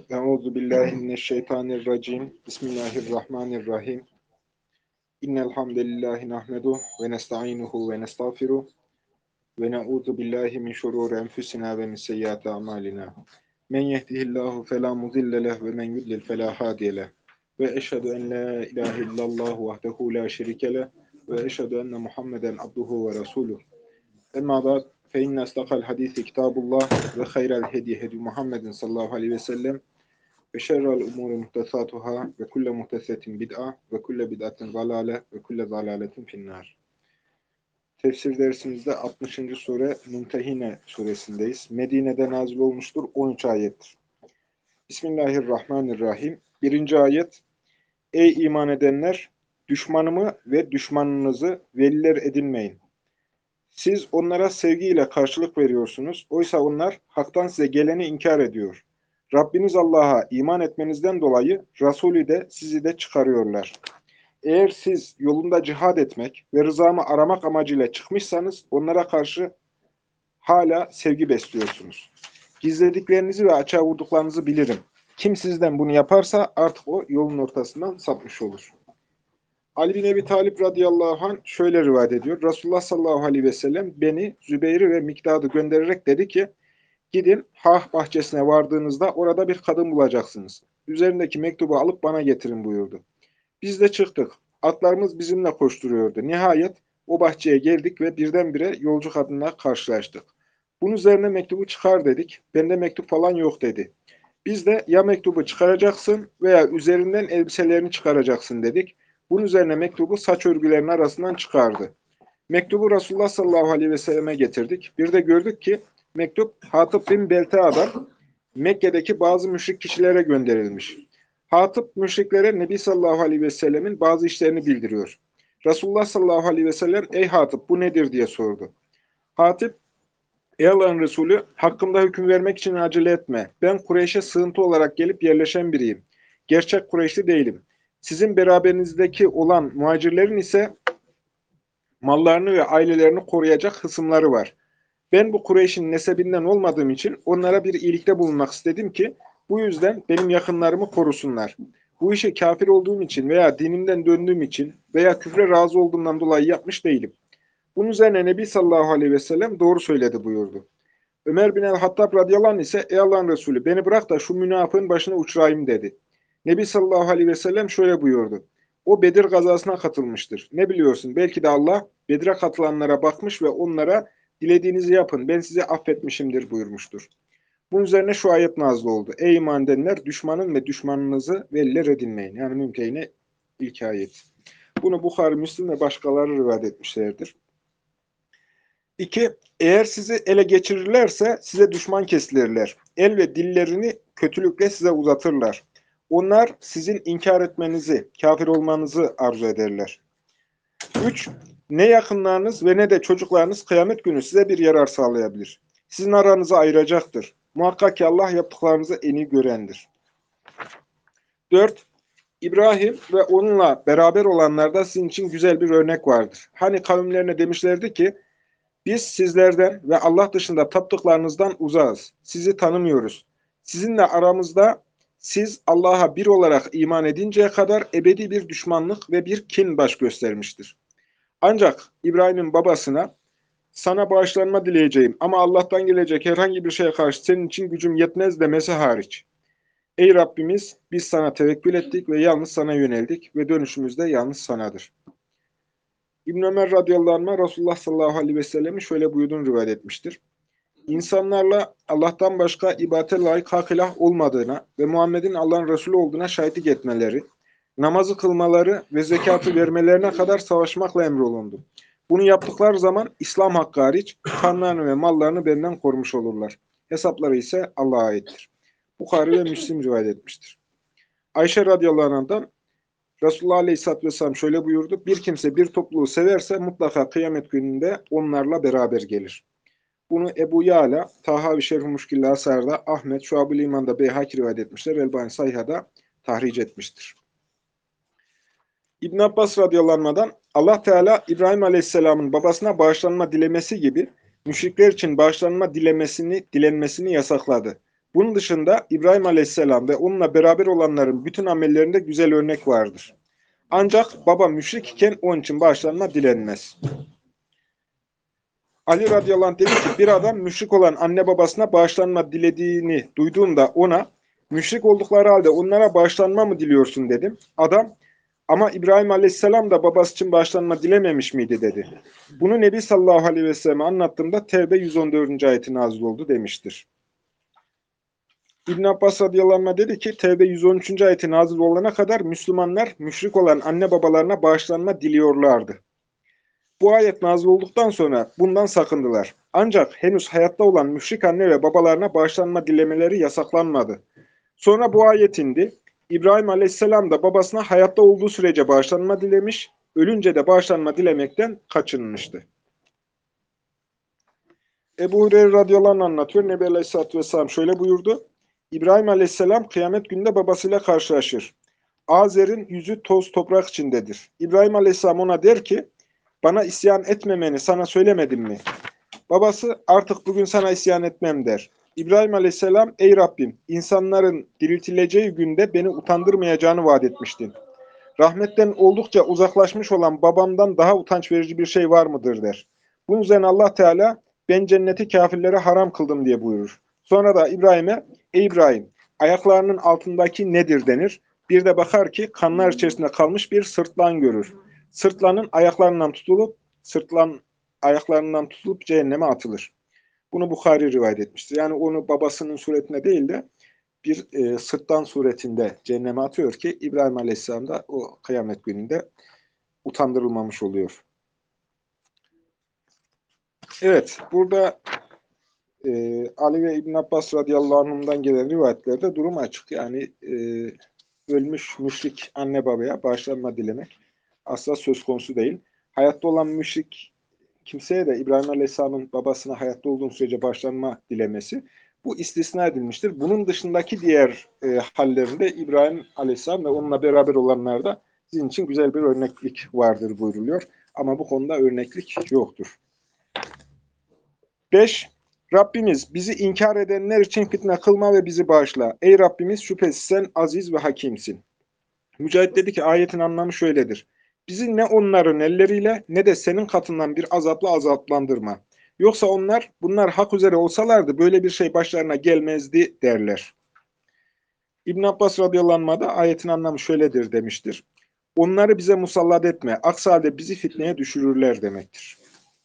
Euzu billahi mineşşeytanirracim. Bismillahirrahmanirrahim. İnnel hamdelellahi nahmedu ve nestainuhu ve nestağfiruh ve na'udzu billahi min şururi enfusina ve min seyyiati amalina. Men yehdihillahu fela mudille leh ve men yudlil fela hadiye leh. Ve eşhedü en la ilahe illallah vahdehu la şerike leh ve eşhedü enne Muhammeden abduhu ve resuluh. Emma ba'd fe inne istakal hadisi kitabullah ve hayral hedi hedi Muhammedin sallallahu aleyhi ve sellem ve şerrel umuri muhtesatuhâ ve kulle muhtesetin bid'a ve kulle bid'atin zalâle ve kulle zalâletin finnâr. Tefsir dersimizde 60. sure Mümtehine suresindeyiz. Medine'de nazil olmuştur. 13 ayettir. Bismillahirrahmanirrahim. 1. ayet. Ey iman edenler! Düşmanımı ve düşmanınızı veliler edinmeyin. Siz onlara sevgiyle karşılık veriyorsunuz. Oysa onlar haktan size geleni inkar ediyor. Rabbiniz Allah'a iman etmenizden dolayı Resulü de sizi de çıkarıyorlar. Eğer siz yolunda cihad etmek ve rızamı aramak amacıyla çıkmışsanız onlara karşı hala sevgi besliyorsunuz. Gizlediklerinizi ve açığa vurduklarınızı bilirim. Kim sizden bunu yaparsa artık o yolun ortasından sapmış olur. Ali bin Ebi Talib radıyallahu anh şöyle rivayet ediyor. Resulullah sallallahu aleyhi ve sellem beni, Zübeyir'i ve Mikdad'ı göndererek dedi ki, gidin Hah bahçesine vardığınızda orada bir kadın bulacaksınız. Üzerindeki mektubu alıp bana getirin buyurdu. Biz de çıktık. Atlarımız bizimle koşturuyordu. Nihayet o bahçeye geldik ve birdenbire yolcu kadınla karşılaştık. Bunun üzerine mektubu çıkar dedik. Bende mektup falan yok dedi. Biz de ya mektubu çıkaracaksın veya üzerinden elbiselerini çıkaracaksın dedik. Bunun üzerine mektubu saç örgülerinin arasından çıkardı. Mektubu Resulullah sallallahu aleyhi ve selleme getirdik. Bir de gördük ki mektup Hatip bin Belta'dan Mekke'deki bazı müşrik kişilere gönderilmiş. Hatip müşriklere Nebi sallallahu aleyhi ve sellemin bazı işlerini bildiriyor. Resulullah sallallahu aleyhi ve sellem ey Hatip bu nedir diye sordu. Hatip ey Allah'ın Resulü hakkımda hüküm vermek için acele etme. Ben Kureyş'e sığıntı olarak gelip yerleşen biriyim. Gerçek Kureyşli değilim. Sizin beraberinizdeki olan muhacirlerin ise mallarını ve ailelerini koruyacak hısımları var. Ben bu Kureyş'in nesebinden olmadığım için onlara bir iyilikte bulunmak istedim ki bu yüzden benim yakınlarımı korusunlar. Bu işi kafir olduğum için veya dinimden döndüğüm için veya küfre razı olduğumdan dolayı yapmış değilim. Bunun üzerine Nebi sallallahu aleyhi ve sellem doğru söyledi buyurdu. Ömer bin el-Hattab radıyallahu anh ise ey Allah'ın Resulü beni bırak da şu münafığın başına uçurayım dedi. Nebi sallallahu aleyhi ve sellem şöyle buyurdu. O Bedir gazasına katılmıştır. Ne biliyorsun? Belki de Allah Bedir'e katılanlara bakmış ve onlara dilediğinizi yapın, ben sizi affetmişimdir buyurmuştur. Bunun üzerine şu ayet nazil oldu. Ey iman edenler, düşmanın ve düşmanınızı veliler edinmeyin. Yani Mümtehine ilk ayet. Bunu Bukhari, Müslim ve başkaları rivayet etmişlerdir. 2. Eğer sizi ele geçirirlerse size düşman kesilirler. El ve dillerini kötülükle size uzatırlar. Onlar sizin inkar etmenizi, kafir olmanızı arzu ederler. 3. Ne yakınlarınız ve ne de çocuklarınız kıyamet günü size bir yarar sağlayabilir. Sizin aranızı ayıracaktır. Muhakkak ki Allah yaptıklarınızı en iyi görendir. 4. İbrahim ve onunla beraber olanlarda sizin için güzel bir örnek vardır. Hani kavimlerine demişlerdi ki, biz sizlerden ve Allah dışında taptıklarınızdan uzağız. Sizi tanımıyoruz. Sizinle aramızda siz Allah'a bir olarak iman edinceye kadar ebedi bir düşmanlık ve bir kin baş göstermiştir. Ancak İbrahim'in babasına sana bağışlanma dileyeceğim ama Allah'tan gelecek herhangi bir şeye karşı senin için gücüm yetmez demesi hariç. Ey Rabbimiz biz sana tevekkül ettik ve yalnız sana yöneldik ve dönüşümüz de yalnız sanadır. İbn Ömer radıyallahu anh Resulullah sallallahu aleyhi ve sellem'in şöyle buyurduğunu rivayet etmiştir. İnsanlarla Allah'tan başka ibadete layık hak ilah olmadığına ve Muhammed'in Allah'ın Resulü olduğuna şahitlik etmeleri, namazı kılmaları ve zekatı vermelerine kadar savaşmakla emrolundu. Bunu yaptıkları zaman İslam hakkı hariç kanlarını ve mallarını benden korumuş olurlar. Hesapları ise Allah'a aittir. Bukhari ve Müslim rivayet etmiştir. Ayşe radıyallahu anh'dan Resulullah aleyhisselatü vesselam şöyle buyurdu. Bir kimse bir topluluğu severse mutlaka kıyamet gününde onlarla beraber gelir. Bunu Ebu Ya'la, Tahavi Şerh-i Muşkil-i Asar'da, Ahmet, Şuab-ül İman'da Beyhaki rivayet etmişler. Elbani Sayha'da tahric etmiştir. İbn Abbas radıyallahu anh'dan Allah Teala İbrahim aleyhisselamın babasına bağışlanma dilemesi gibi müşrikler için bağışlanma dilenmesini yasakladı. Bunun dışında İbrahim Aleyhisselam ve onunla beraber olanların bütün amellerinde güzel örnek vardır. Ancak baba müşrik iken onun için bağışlanma dilenmez. Ali radıyallahu anh dedi ki bir adam müşrik olan anne babasına bağışlanma dilediğini duyduğumda ona müşrik oldukları halde onlara bağışlanma mı diliyorsun dedim. Adam ama İbrahim aleyhisselam da babası için bağışlanma dilememiş miydi dedi. Bunu Nebi sallallahu aleyhi ve selleme anlattığımda Tevbe 114. ayeti nazil oldu demiştir. İbn Abbas radıyallahu anh dedi ki Tevbe 113. ayeti nazil olana kadar Müslümanlar müşrik olan anne babalarına bağışlanma diliyorlardı. Bu ayet nazil olduktan sonra bundan sakındılar. Ancak henüz hayatta olan müşrik anne ve babalarına bağışlanma dilemeleri yasaklanmadı. Sonra bu ayet indi. İbrahim aleyhisselam da babasına hayatta olduğu sürece bağışlanma dilemiş, ölünce de bağışlanma dilemekten kaçınmıştı. Ebu Hureyre radıyallahu anh anlatıyor. Nebi aleyhisselatü vesselam şöyle buyurdu. İbrahim aleyhisselam kıyamet gününde babasıyla karşılaşır. Azer'in yüzü toz toprak içindedir. İbrahim aleyhisselam ona der ki, bana isyan etmemeni sana söylemedim mi? Babası artık bugün sana isyan etmem der. İbrahim aleyhisselam ey Rabbim insanların diriltileceği günde beni utandırmayacağını vaat etmiştin. Rahmetten oldukça uzaklaşmış olan babamdan daha utanç verici bir şey var mıdır der. Bunun üzerine Allah Teala ben cenneti kafirlere haram kıldım diye buyurur. Sonra da İbrahim'e ey İbrahim ayaklarının altındaki nedir denir. Bir de bakar ki kanlar içerisinde kalmış bir sırtlan görür. Sırtlanın ayaklarından tutulup cehenneme atılır. Bunu Bukhari rivayet etmiştir. Yani onu babasının suretine değil de bir sırtlan suretinde cehenneme atıyor ki İbrahim Aleyhisselam da o kıyamet gününde utandırılmamış oluyor. Evet, burada Ali ve İbn Abbas radıyallahu anh'dan gelen rivayetlerde durum açık. Yani ölmüş müşrik anne babaya bağışlanma dilemek asla söz konusu değil. Hayatta olan müşrik kimseye de İbrahim Aleyhisselam'ın babasına hayatta olduğu sürece bağışlanma dilemesi bu istisna edilmiştir. Bunun dışındaki diğer hallerinde İbrahim Aleyhisselam ve onunla beraber olanlarda sizin için güzel bir örneklik vardır buyruluyor. Ama bu konuda örneklik yoktur. 5. Rabbimiz bizi inkar edenler için fitne kılma ve bizi bağışla. Ey Rabbimiz şüphesiz sen aziz ve hakimsin. Mücahit dedi ki ayetin anlamı şöyledir. Bizi ne onların elleriyle ne de senin katından bir azapla azaplandırma. Yoksa bunlar hak üzere olsalardı böyle bir şey başlarına gelmezdi derler. İbn Abbas radıyallahu anh da ayetin anlamı şöyledir demiştir. Onları bize musallat etme. Aksi halde bizi fitneye düşürürler demektir.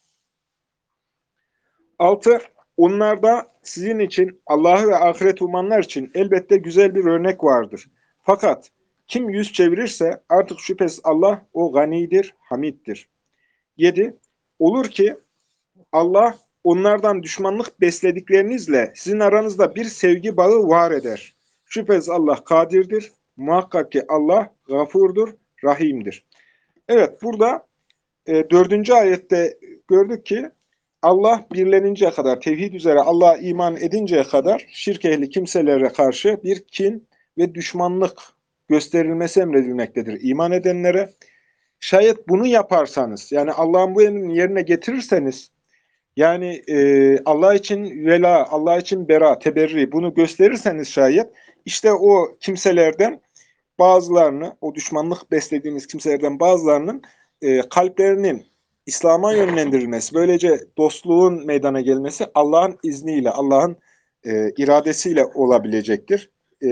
6. Onlarda sizin için Allah'ı ve ahiret umanlar için elbette güzel bir örnek vardır. Fakat kim yüz çevirirse artık şüphesiz Allah o ganidir, hamiddir. 7. Olur ki Allah onlardan düşmanlık beslediklerinizle sizin aranızda bir sevgi bağı var eder. Şüphesiz Allah kadirdir. Muhakkak ki Allah gafurdur, rahimdir. Evet burada 4. ayette gördük ki Allah birleninceye kadar, tevhid üzere Allah'a iman edinceye kadar şirk ehli kimselere karşı bir kin ve düşmanlık gösterilmesi emredilmektedir iman edenlere. Şayet bunu yaparsanız, yani Allah'ın bu emrini yerine getirirseniz, yani Allah için vela, Allah için bera, teberri bunu gösterirseniz şayet, işte o kimselerden bazılarını, o düşmanlık beslediğiniz kimselerden bazılarının kalplerinin İslam'a yönlendirilmesi, böylece dostluğun meydana gelmesi Allah'ın izniyle, Allah'ın iradesiyle olabilecektir.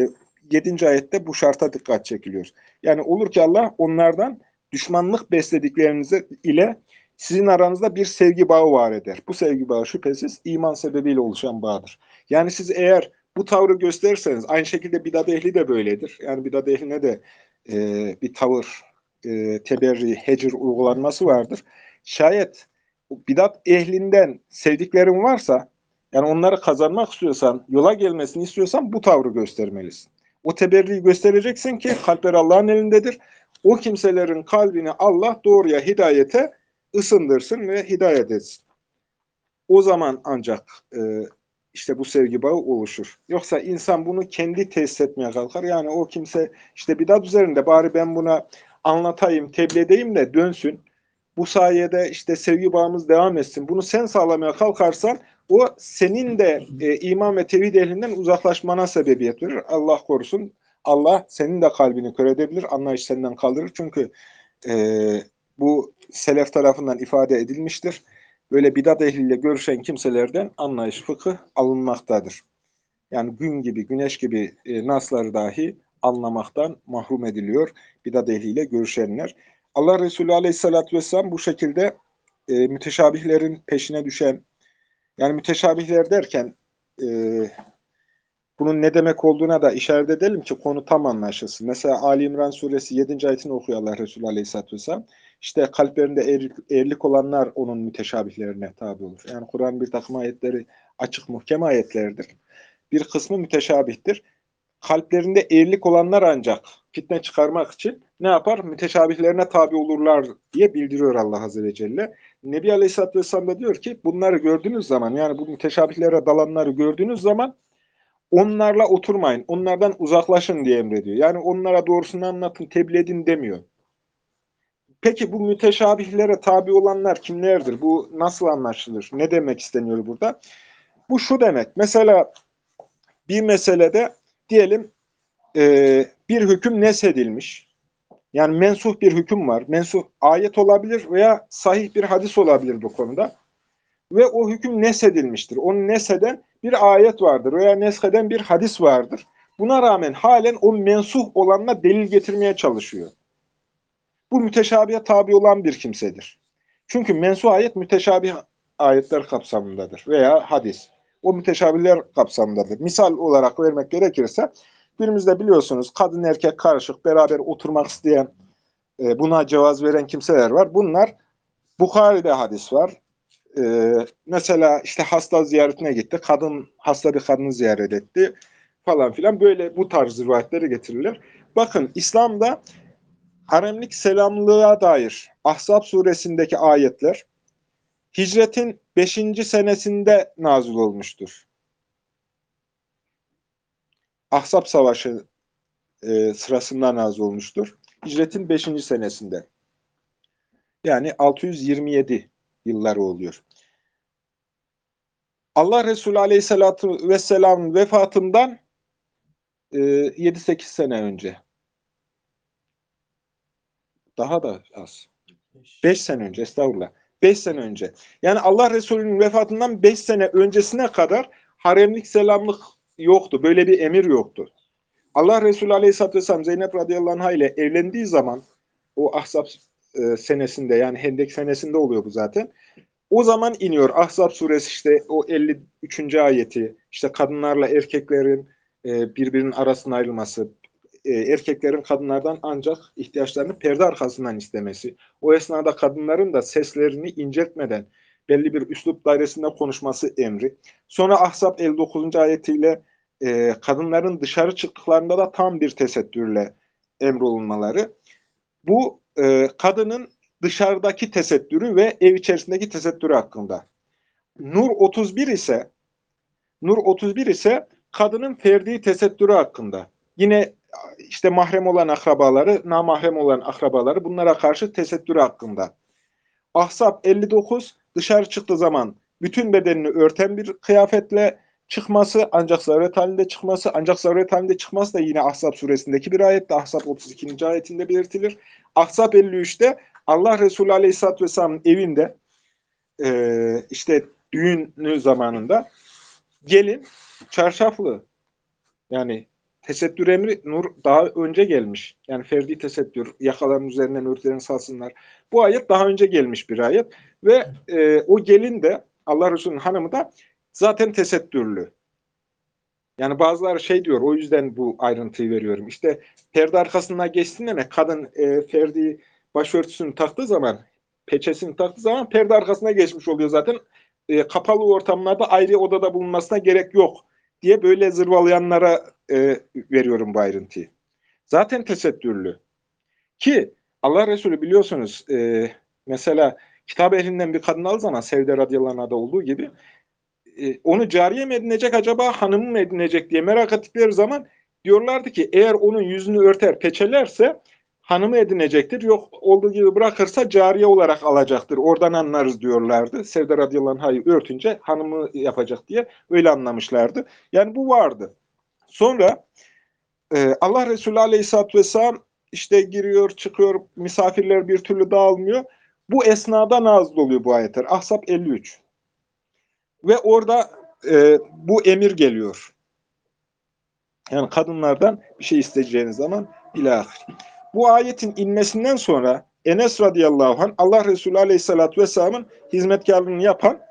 7. ayette bu şarta dikkat çekiliyor. Yani olur ki Allah onlardan düşmanlık besledikleriniz ile sizin aranızda bir sevgi bağı var eder. Bu sevgi bağı şüphesiz iman sebebiyle oluşan bağdır. Yani siz eğer bu tavrı gösterirseniz, aynı şekilde bidat ehli de böyledir. Yani bidat ehline de bir tavır, teberri, hecir uygulanması vardır. Şayet bidat ehlinden sevdiklerin varsa, yani onları kazanmak istiyorsan, yola gelmesini istiyorsan bu tavrı göstermelisin. O teberriyi göstereceksin ki kalpler Allah'ın elindedir. O kimselerin kalbini Allah doğruya, hidayete ısındırsın ve hidayet etsin. O zaman ancak işte bu sevgi bağı oluşur. Yoksa insan bunu kendi tesis etmeye kalkar. Yani o kimse işte bidat üzerinde bari ben buna anlatayım, tebliğ edeyim de dönsün. Bu sayede işte sevgi bağımız devam etsin. Bunu sen sağlamaya kalkarsan o senin de iman ve tevhid ehlinden uzaklaşmana sebebiyet verir. Allah korusun. Allah senin de kalbini kör edebilir, anlayış senden kaldırır. Çünkü e, bu selef tarafından ifade edilmiştir. Böyle bidat ehliyle görüşen kimselerden anlayış, fıkıh alınmaktadır. Yani gün gibi, güneş gibi nasları dahi anlamaktan mahrum ediliyor bidat ehliyle görüşenler. Allah Resulü Aleyhisselatü Vesselam bu şekilde müteşabihlerin peşine düşen, yani müteşabihler derken e, bunun ne demek olduğuna da işaret edelim ki konu tam anlaşılsın. Mesela Ali İmran suresi 7. ayetini okuyor Allah Resulü Aleyhisselatü Vesselam. İşte kalplerinde eğrilik olanlar onun müteşabihlerine tabi olur. Yani Kur'an bir takım ayetleri açık muhkem ayetlerdir. Bir kısmı müteşabihtir. Kalplerinde eğrilik olanlar ancak fitne çıkarmak için ne yapar? Müteşabihlerine tabi olurlar diye bildiriyor Allah Azze ve Celle. Nebi Aleyhisselatü Vesselam da diyor ki bunları gördüğünüz zaman, yani bu müteşabihlere dalanları gördüğünüz zaman onlarla oturmayın, onlardan uzaklaşın diye emrediyor. Yani onlara doğrusunu anlatın, tebliğ edin demiyor. Peki bu müteşabihlere tabi olanlar kimlerdir? Bu nasıl anlaşılır? Ne demek isteniyor burada? Bu şu demek. Mesela bir meselede diyelim bir hüküm neshedilmiş. Yani mensuh bir hüküm var. Mensuh ayet olabilir veya sahih bir hadis olabilir bu konuda. Ve o hüküm neshedilmiştir. Onu nesheden bir ayet vardır veya nesheden bir hadis vardır. Buna rağmen halen o mensuh olanla delil getirmeye çalışıyor. Bu müteşabihe tabi olan bir kimsedir. Çünkü mensuh ayet müteşabih ayetler kapsamındadır veya hadis. O müteşabihler kapsamındadır. Misal olarak vermek gerekirse günümüzde biliyorsunuz kadın erkek karışık beraber oturmak isteyen, buna cevaz veren kimseler var. Bunlar Bukhari'de hadis var. Mesela işte hasta ziyaretine gitti. Hasta bir kadını ziyaret etti falan filan. Böyle bu tarz rivayetleri getirirler. Bakın İslam'da haremlik selamlılığa dair Ahzab suresindeki ayetler hicretin 5. senesinde nazil olmuştur. Ahzab Savaşı sırasında nazil olmuştur. Hicretin 5. senesinde. Yani 627 yılları oluyor. Allah Resulü Aleyhisselatü Vesselam'ın vefatından 7-8 sene önce. Daha da az. 5 sene önce, estağfurullah. 5 sene önce. Yani Allah Resulü'nün vefatından 5 sene öncesine kadar haremlik selamlık yoktu. Böyle bir emir yoktu. Allah Resulü Aleyhisselatü Vesselam Zeynep radıyallahu anh ile evlendiği zaman o Ahzab senesinde, yani Hendek senesinde oluyor bu zaten. O zaman iniyor Ahzab suresi, işte o 53. ayeti, işte kadınlarla erkeklerin birbirinin arasına ayrılması, erkeklerin kadınlardan ancak ihtiyaçlarını perde arkasından istemesi, o esnada kadınların da seslerini inceltmeden belli bir üslup dairesinde konuşması emri. Sonra Ahzab 59. ayetiyle kadınların dışarı çıktıklarında da tam bir tesettürle emrolunmaları. Bu kadının dışarıdaki tesettürü ve ev içerisindeki tesettürü hakkında. Nur 31 ise Nur 31 ise kadının ferdi tesettürü hakkında. Yine işte mahrem olan akrabaları, namahrem olan akrabaları, bunlara karşı tesettürü hakkında. Ahzab 59 dışarı çıktığı zaman bütün bedenini örten bir kıyafetle çıkması, ancak zaruret halinde çıkması, ancak zaruret halinde çıkması da yine Ahzab suresindeki bir ayette, Ahzab 32. ayetinde belirtilir. Ahzab 53'te Allah Resulü Aleyhisselatü Vesselam'ın evinde işte düğünü zamanında gelin çarşaflı, yani tesettür emri nur daha önce gelmiş. Yani ferdi tesettür, yakaların üzerinden örtülerini salsınlar. Bu ayet daha önce gelmiş bir ayet. Ve o gelin de, Allah Resulü'nün hanımı da zaten tesettürlü. Yani bazıları şey diyor, o yüzden bu ayrıntıyı veriyorum. İşte perde arkasına geçtiğinde ne? Kadın ferdi başörtüsünü taktığı zaman, peçesini taktığı zaman perde arkasına geçmiş oluyor zaten. Kapalı ortamlarda ayrı odada bulunmasına gerek yok diye böyle zırvalayanlara veriyorum bu ayrıntıyı. Zaten tesettürlü. Ki Allah Resulü biliyorsunuz mesela kitap ehlinden bir kadın aldığı zaman, Sevde radıyallahu anh'da olduğu gibi, onu cariye mi edinecek acaba, hanım mı edinecek diye merak ettikleri zaman diyorlardı ki eğer onun yüzünü örter, peçelerse hanımı edinecektir. Yok olduğu gibi bırakırsa cariye olarak alacaktır. Oradan anlarız diyorlardı. Sevde radıyallahu anh'ı örtünce hanımı yapacak diye öyle anlamışlardı. Yani bu vardı. Sonra Allah Resulü Aleyhisselatü Vesselam işte giriyor, çıkıyor, misafirler bir türlü dağılmıyor. Bu esnada nazil oluyor bu ayetler. Ahzab 53. Ve orada bu emir geliyor. Yani kadınlardan bir şey isteyeceğiniz zaman ilahir. Bu ayetin inmesinden sonra Enes radıyallahu anh Allah Resulü Aleyhisselatü Vesselam'ın hizmetkarlığını yapan,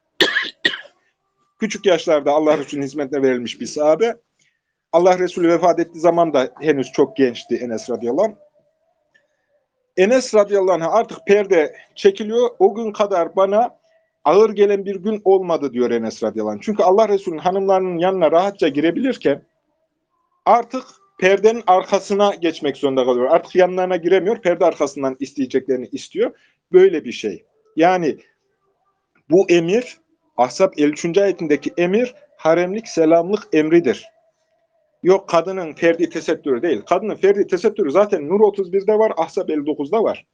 küçük yaşlarda Allah Resulü'nün hizmetine verilmiş bir sahabe. Allah Resulü vefat ettiği zaman da henüz çok gençti Enes radıyallahu anh. Enes radıyallahu anh artık perde çekiliyor. O gün kadar bana ağır gelen bir gün olmadı diyor Enes radıyallahu anh. Çünkü Allah Resulü'nün hanımlarının yanına rahatça girebilirken artık perdenin arkasına geçmek zorunda kalıyor. Artık yanlarına giremiyor. Perde arkasından isteyeceklerini istiyor. Böyle bir şey. Yani bu emir, Ahzab 53. ayetindeki emir haremlik selamlık emridir. Yok kadının ferdi tesettürü değil. Kadının ferdi tesettürü zaten Nur 31'de var, Ahzab 59'da var.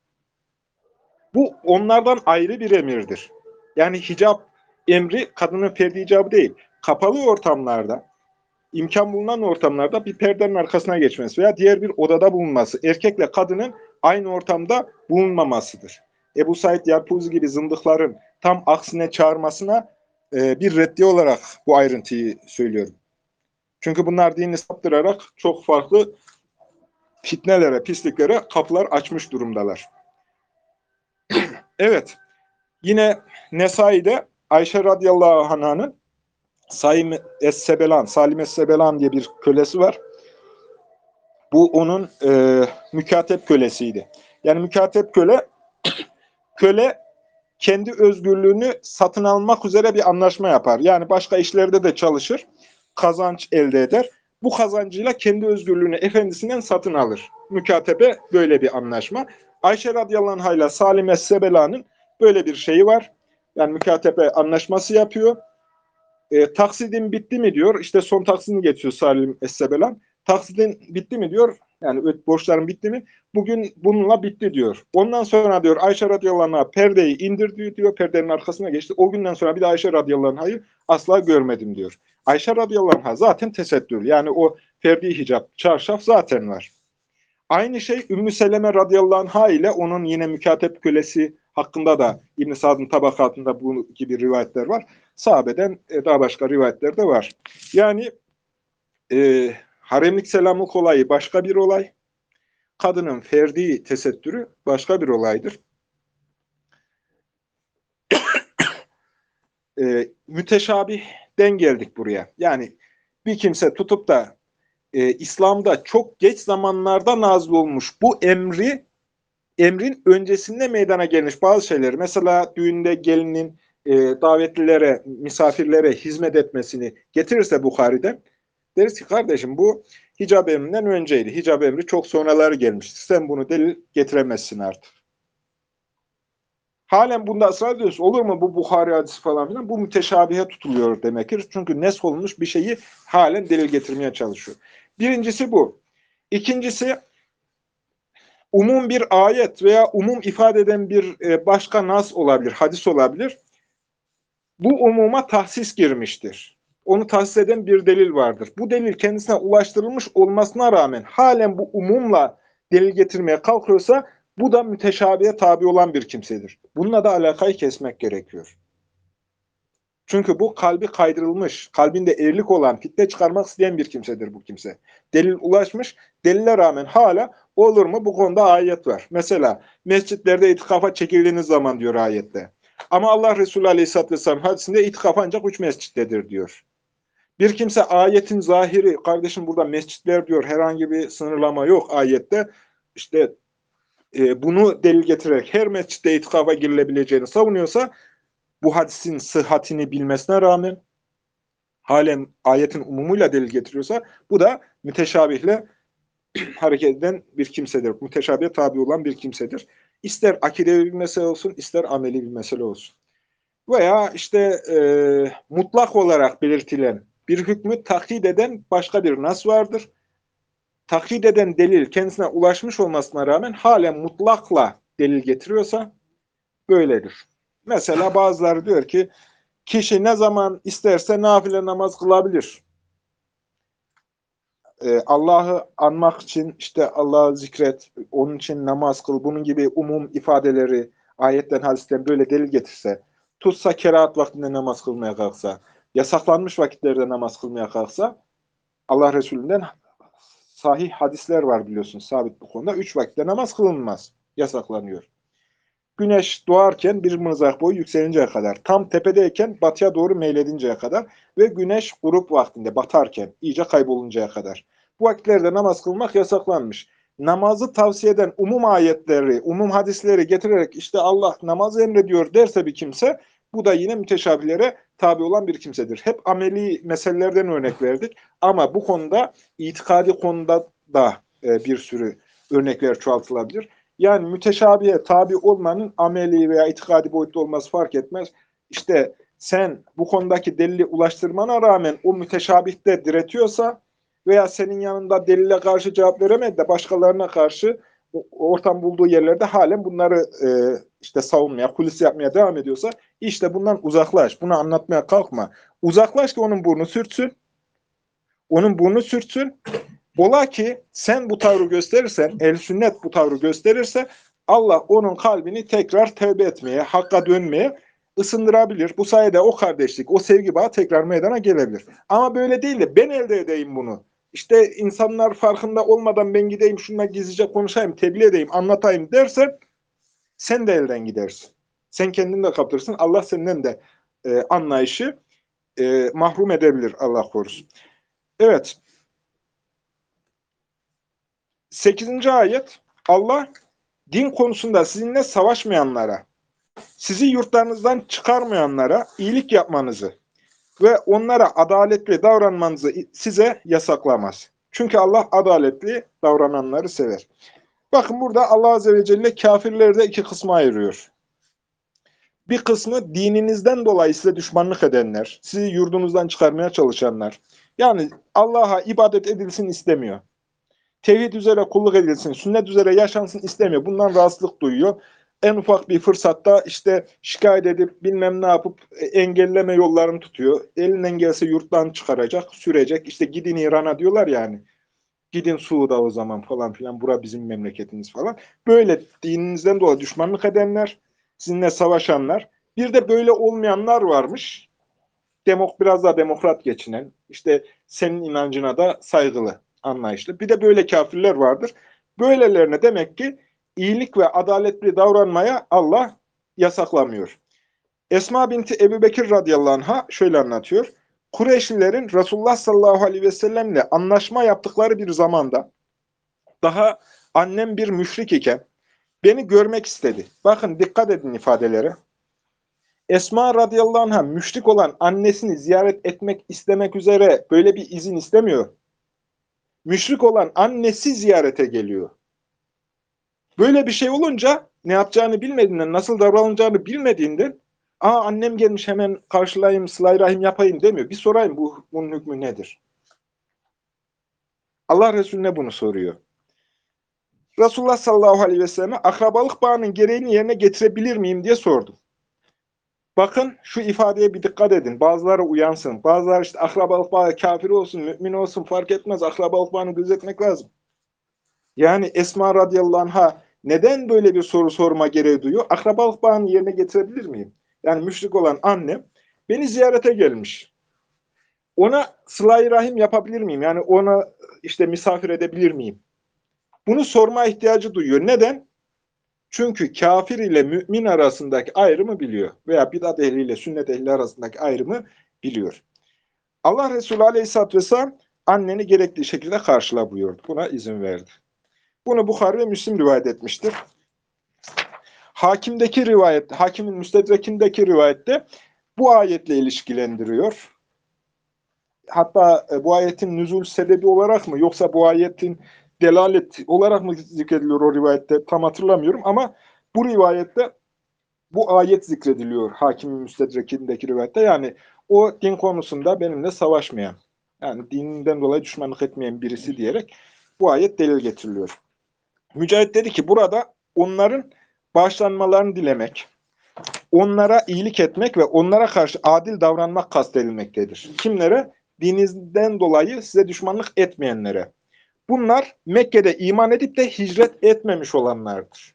Bu onlardan ayrı bir emirdir. Yani hicap emri kadının ferdi icabı değil. Kapalı ortamlarda, imkan bulunan ortamlarda bir perdenin arkasına geçmesi veya diğer bir odada bulunması, erkekle kadının aynı ortamda bulunmamasıdır. Ebu Said Yarpuzi gibi zındıkların tam aksine çağırmasına bir reddi olarak bu ayrıntıyı söylüyorum. Çünkü bunlar dinini saptırarak çok farklı fitnelere, pisliklere kapılar açmış durumdalar. Evet, yine Nesai'de Ayşe radıyallahu anh'ın Salim Es-Sebelan diye bir kölesi var. Bu onun mükatep kölesiydi. Yani mükatep köle kendi özgürlüğünü satın almak üzere bir anlaşma yapar. Yani başka işlerde de çalışır, kazanç elde eder. Bu kazancıyla kendi özgürlüğünü efendisinden satın alır. Mükatebe böyle bir anlaşma. Ayşe radıyallahu anh ile Salim Es-Sebela'nın böyle bir şeyi var. Yani mükatebe anlaşması yapıyor. Taksidin bitti mi diyor. İşte son taksidini geçiyor Salim Es-Sebelan. Taksidin bitti mi diyor. Yani borçların bitti mi? Bugün bununla bitti diyor. Ondan sonra diyor Ayşe radıyallahu anh'a perdeyi indirdi diyor. Perdenin arkasına geçti. O günden sonra bir de Ayşe radıyallahu anh'ı asla görmedim diyor. Ayşe radıyallahu anh'a zaten tesettür. Yani o ferdi hicap, çarşaf zaten var. Aynı şey Ümmü Seleme radıyallahu anh'a ile onun yine mükatep kölesi hakkında da İbn-i Sa'd'ın tabakatında bu gibi rivayetler var. Sahabeden daha başka rivayetler de var. Yani haremlik selamlık olayı başka bir olay. Kadının ferdi tesettürü başka bir olaydır. Müteşabihden geldik buraya. Yani bir kimse tutup da İslam'da çok geç zamanlarda nazil olmuş bu emrin öncesinde meydana gelmiş bazı şeyler. Mesela düğünde gelinin davetlilere, misafirlere hizmet etmesini getirirse Bukhari'den, deriz ki kardeşim bu hicab emrinden önceydi. Hicab emri çok sonraları gelmiştir. Sen bunu delil getiremezsin artık. Halen bunda ısrar ediyorsun. Olur mu bu Bukhari hadisi falan filan? Bu müteşabihe tutuluyor demektir. Çünkü nesk olmuş bir şeyi halen delil getirmeye çalışıyor. Birincisi bu. İkincisi umum bir ayet veya umum ifade eden bir başka nas olabilir, hadis olabilir. Bu umuma tahsis girmiştir. Onu tahsis eden bir delil vardır. Bu delil kendisine ulaştırılmış olmasına rağmen halen bu umumla delil getirmeye kalkıyorsa bu da müteşabihe tabi olan bir kimsedir. Bununla da alakayı kesmek gerekiyor. Çünkü bu kalbi kaydırılmış, kalbinde eğrilik olan, fitne çıkarmak isteyen bir kimsedir bu kimse. Delil ulaşmış, delile rağmen hala olur mu? Bu konuda ayet var. Mesela mescitlerde itikafa çekildiğiniz zaman diyor ayette. Ama Allah Resulü Aleyhisselatü Vesselam hadisinde itikaf ancak 3 mescittedir diyor. Bir kimse ayetin zahiri, kardeşim burada mescitler diyor, herhangi bir sınırlama yok ayette. İşte bunu delil getirerek her mescitte itikafa girilebileceğini savunuyorsa, bu hadisin sıhhatini bilmesine rağmen halen ayetin umumuyla delil getiriyorsa bu da müteşabihle hareket eden bir kimsedir. Müteşabihe tabi olan bir kimsedir. İster akidevi bir mesele olsun, ister ameli bir mesele olsun. Veya işte mutlak olarak belirtilen bir hükmü takyit eden başka bir nas vardır. taklit eden delil kendisine ulaşmış olmasına rağmen halen mutlakla delil getiriyorsa böyledir. Mesela bazıları diyor ki kişi ne zaman isterse nafile namaz kılabilir. Allah'ı anmak için işte Allah'ı zikret, onun için namaz kıl, bunun gibi umum ifadeleri ayetten, hadisten böyle delil getirse, tutsa kerahat vaktinde namaz kılmaya kalksa, yasaklanmış vakitlerde namaz kılmaya kalksa, Allah Resulü'nden sahih hadisler var biliyorsunuz sabit bu konuda. 3 vakitte namaz kılınmaz, yasaklanıyor. Güneş doğarken bir mızrak boyu yükselinceye kadar, tam tepedeyken batıya doğru meyledinceye kadar ve güneş grup vaktinde batarken, iyice kayboluncaya kadar. Bu vakitlerde namaz kılmak yasaklanmış. Namazı tavsiye eden umum ayetleri, umum hadisleri getirerek işte Allah namaz emrediyor derse bir kimse, bu da yine müteşabihlere tabi olan bir kimsedir. Hep ameli meselelerden örnek verdik ama bu konuda itikadi konuda da bir sürü örnekler çoğaltılabilir. Yani müteşabihe tabi olmanın ameli veya itikadi boyutta olması fark etmez. İşte sen bu konudaki delili ulaştırmana rağmen o müteşabihte diretiyorsa veya senin yanında delile karşı cevap veremedi de başkalarına karşı ortam bulduğu yerlerde halen bunları işte savunmaya, kulis yapmaya devam ediyorsa işte bundan uzaklaş. Bunu anlatmaya kalkma. Uzaklaş ki onun burnu sürtsün. Onun burnu sürtsün. Ola ki sen bu tavrı gösterirsen, el sünnet bu tavrı gösterirse Allah onun kalbini tekrar tevbe etmeye, hakka dönmeye ısındırabilir. Bu sayede o kardeşlik, o sevgi bağı tekrar meydana gelebilir. Ama böyle değil de ben elde edeyim bunu. İşte insanlar farkında olmadan ben gideyim şununla gizlice konuşayım, tebliğ edeyim, anlatayım dersen sen de elden gidersin. Sen kendini de kaptırırsın. Allah senden de anlayışı mahrum edebilir Allah korusun. Evet. 8. ayet Allah din konusunda sizinle savaşmayanlara, sizi yurtlarınızdan çıkarmayanlara iyilik yapmanızı ve onlara adaletli davranmanızı size yasaklamaz. Çünkü Allah adaletli davrananları sever. Bakın burada Allah Azze ve Celle kafirleri de iki kısma ayırıyor. Bir kısmı dininizden dolayı size düşmanlık edenler, sizi yurdunuzdan çıkarmaya çalışanlar. Yani Allah'a ibadet edilsin istemiyor. Tevhid üzere kulluk edilsin, sünnet üzere yaşansın istemiyor. Bundan rahatsızlık duyuyor. En ufak bir fırsatta işte şikayet edip bilmem ne yapıp engelleme yollarını tutuyor. Elinden gelse yurttan çıkaracak, sürecek. İşte gidin İran'a diyorlar yani. Gidin Suud'a o zaman falan filan. Bura bizim memleketimiz falan. Böyle dininizden dolayı düşmanlık edenler, sizinle savaşanlar. Bir de böyle olmayanlar varmış. Biraz daha demokrat geçinen, işte senin inancına da saygılı, anlayışlı. Bir de böyle kafirler vardır. Böylelerine demek ki iyilik ve adaletli davranmaya Allah yasaklamıyor. Esma binti Ebu Bekir radıyallahu anh'a şöyle anlatıyor. Kureyşlilerin Resulullah sallallahu aleyhi ve sellemle anlaşma yaptıkları bir zamanda daha annem bir müşrik iken beni görmek istedi. Bakın dikkat edin ifadelere. Esma radıyallahu anh'a müşrik olan annesini ziyaret etmek istemek üzere böyle bir izin istemiyor. Müşrik olan annesi ziyarete geliyor. Böyle bir şey olunca ne yapacağını bilmediğinden, nasıl davranacağını bilmediğinden annem gelmiş hemen karşılayayım, sıla-i rahim yapayım demiyor. Bir sorayım bunun hükmü nedir? Allah Resulüne bunu soruyor. Resulullah sallallahu aleyhi ve selleme akrabalık bağının gereğini yerine getirebilir miyim diye sordum. Bakın şu ifadeye bir dikkat edin. Bazıları uyansın. Bazıları işte akrabalık bağı kafir olsun, mümin olsun fark etmez. Akrabalık bağını gözetmek lazım. Yani Esma radıyallahu anh'a neden böyle bir soru sorma gereği duyuyor? Akrabalık bağını yerine getirebilir miyim? Yani müşrik olan annem beni ziyarete gelmiş. Ona sıla-i rahim yapabilir miyim? Yani ona işte misafir edebilir miyim? Bunu sorma ihtiyacı duyuyor. Neden? Çünkü kafir ile mümin arasındaki ayrımı biliyor. Veya bidat ehliyle sünnet ehli arasındaki ayrımı biliyor. Allah Resulü Aleyhisselatü Vesselam anneni gerektiği şekilde karşıla buyurdu. Buna izin verdi. Bunu Bukhari ve Müslim rivayet etmiştir. Hakimin Müstedrek'indeki rivayette bu ayetle ilişkilendiriyor. Hatta bu ayetin nüzul sebebi olarak mı yoksa bu ayetin delalet olarak mı zikrediliyor o rivayette tam hatırlamıyorum ama bu rivayette bu ayet zikrediliyor Hakim-i Müstedrek'indeki rivayette. Yani o din konusunda benimle savaşmayan, yani dininden dolayı düşmanlık etmeyen birisi diyerek bu ayet delil getiriliyor. Mücahit dedi ki burada onların bağışlanmalarını dilemek, onlara iyilik etmek ve onlara karşı adil davranmak kastedilmektedir. Kimlere? Dininizden dolayı size düşmanlık etmeyenlere. Bunlar Mekke'de iman edip de hicret etmemiş olanlardır.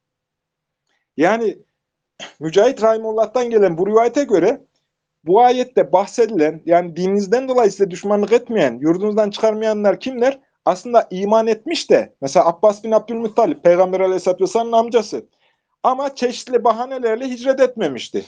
Yani Mücahit Rahimullah'tan gelen bu rivayete göre bu ayette bahsedilen, yani dininizden dolayı size düşmanlık etmeyen, yurdunuzdan çıkarmayanlar kimler? Aslında iman etmiş de, mesela Abbas bin Abdülmuttalip, Peygamber Aleyhisselatü Vesselam'ın amcası. Ama çeşitli bahanelerle hicret etmemişti.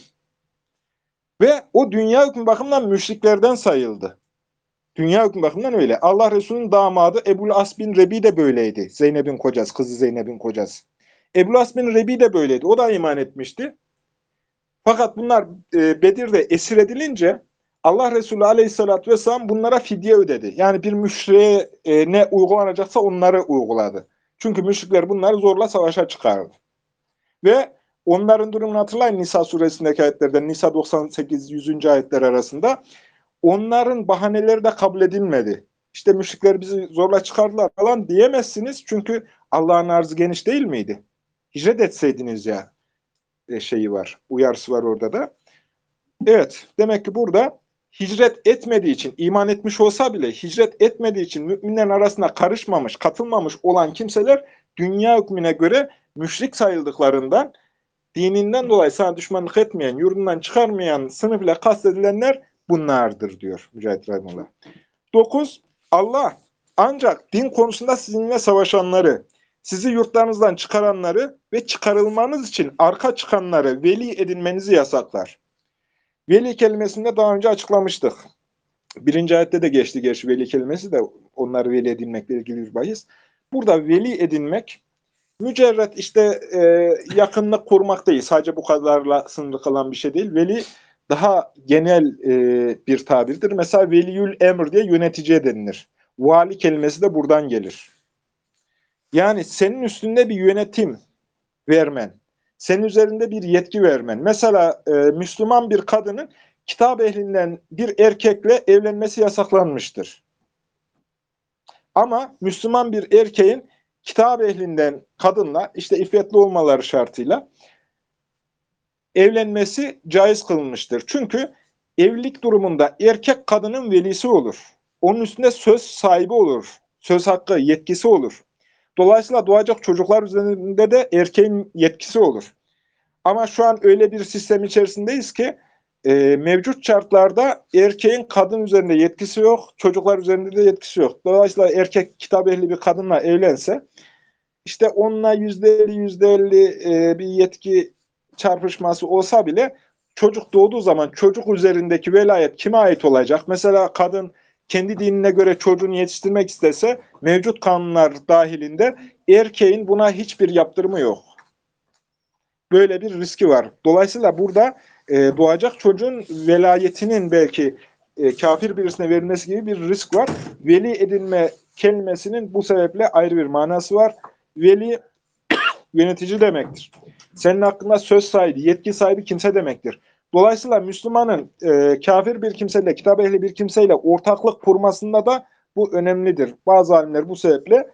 Ve o dünya hükmü bakımından müşriklerden sayıldı. Dünya hükmü bakımından öyle. Allah Resulü'nün damadı Ebul As bin Rebi de böyleydi. Zeynep'in kocası, kızı Zeynep'in kocası. Ebul As bin Rebi de böyleydi. O da iman etmişti. Fakat bunlar Bedir'de esir edilince Allah Resulü Aleyhisselatü Vesselam bunlara fidye ödedi. Yani bir müşriye ne uygulanacaksa onları uyguladı. Çünkü müşrikler bunları zorla savaşa çıkardı. Ve onların durumunu hatırlayın Nisa suresindeki ayetlerden, Nisa 98-100. ayetler arasında. Onların bahaneleri de kabul edilmedi. İşte müşrikler bizi zorla çıkardılar falan diyemezsiniz. Çünkü Allah'ın arzı geniş değil miydi? Hicret etseydiniz ya şeyi var, uyarısı var orada da. Evet, demek ki burada hicret etmediği için, iman etmiş olsa bile hicret etmediği için müminlerin arasında karışmamış, katılmamış olan kimseler dünya hükmüne göre müşrik sayıldıklarından, dininden dolayı sana düşmanlık etmeyen, yurdundan çıkarmayan sınıf ile kastedilenler bunlardır diyor Mücahit Rahimullah. 9. Allah ancak din konusunda sizinle savaşanları, sizi yurtlarınızdan çıkaranları ve çıkarılmanız için arka çıkanları veli edinmenizi yasaklar. Veli kelimesinde daha önce açıklamıştık. 1. ayette de geçti gerçi veli kelimesi de, onları veli edinmekle ilgili bir bahis. Burada veli edinmek mücerret işte yakınlık kurmak değil. Sadece bu kadarla sınırlı kalan bir şey değil. Veli daha genel bir tabirdir. Mesela veliyül emr diye yöneticiye denilir. Vali kelimesi de buradan gelir. Yani senin üstünde bir yönetim vermen, senin üzerinde bir yetki vermen. Mesela Müslüman bir kadının kitap ehlinden bir erkekle evlenmesi yasaklanmıştır. Ama Müslüman bir erkeğin kitap ehlinden kadınla, işte iffetli olmaları şartıyla evlenmesi caiz kılınmıştır. Çünkü evlilik durumunda erkek kadının velisi olur. Onun üstünde söz sahibi olur. Söz hakkı, yetkisi olur. Dolayısıyla doğacak çocuklar üzerinde de erkeğin yetkisi olur. Ama şu an öyle bir sistem içerisindeyiz ki mevcut şartlarda erkeğin kadın üzerinde yetkisi yok, çocuklar üzerinde de yetkisi yok. Dolayısıyla erkek kitap ehli bir kadınla evlense, işte onunla %50 bir yetki çarpışması olsa bile çocuk doğduğu zaman çocuk üzerindeki velayet kime ait olacak? Mesela kadın kendi dinine göre çocuğunu yetiştirmek istese mevcut kanunlar dahilinde erkeğin buna hiçbir yaptırımı yok. Böyle bir riski var. Dolayısıyla burada doğacak çocuğun velayetinin belki kafir birisine verilmesi gibi bir risk var. Veli edinme kelimesinin bu sebeple ayrı bir manası var. Veli yönetici demektir. Senin hakkında söz sahibi, yetki sahibi kimse demektir. Dolayısıyla Müslümanın kafir bir kimseyle, kitap ehli bir kimseyle ortaklık kurmasında da bu önemlidir. Bazı alimler bu sebeple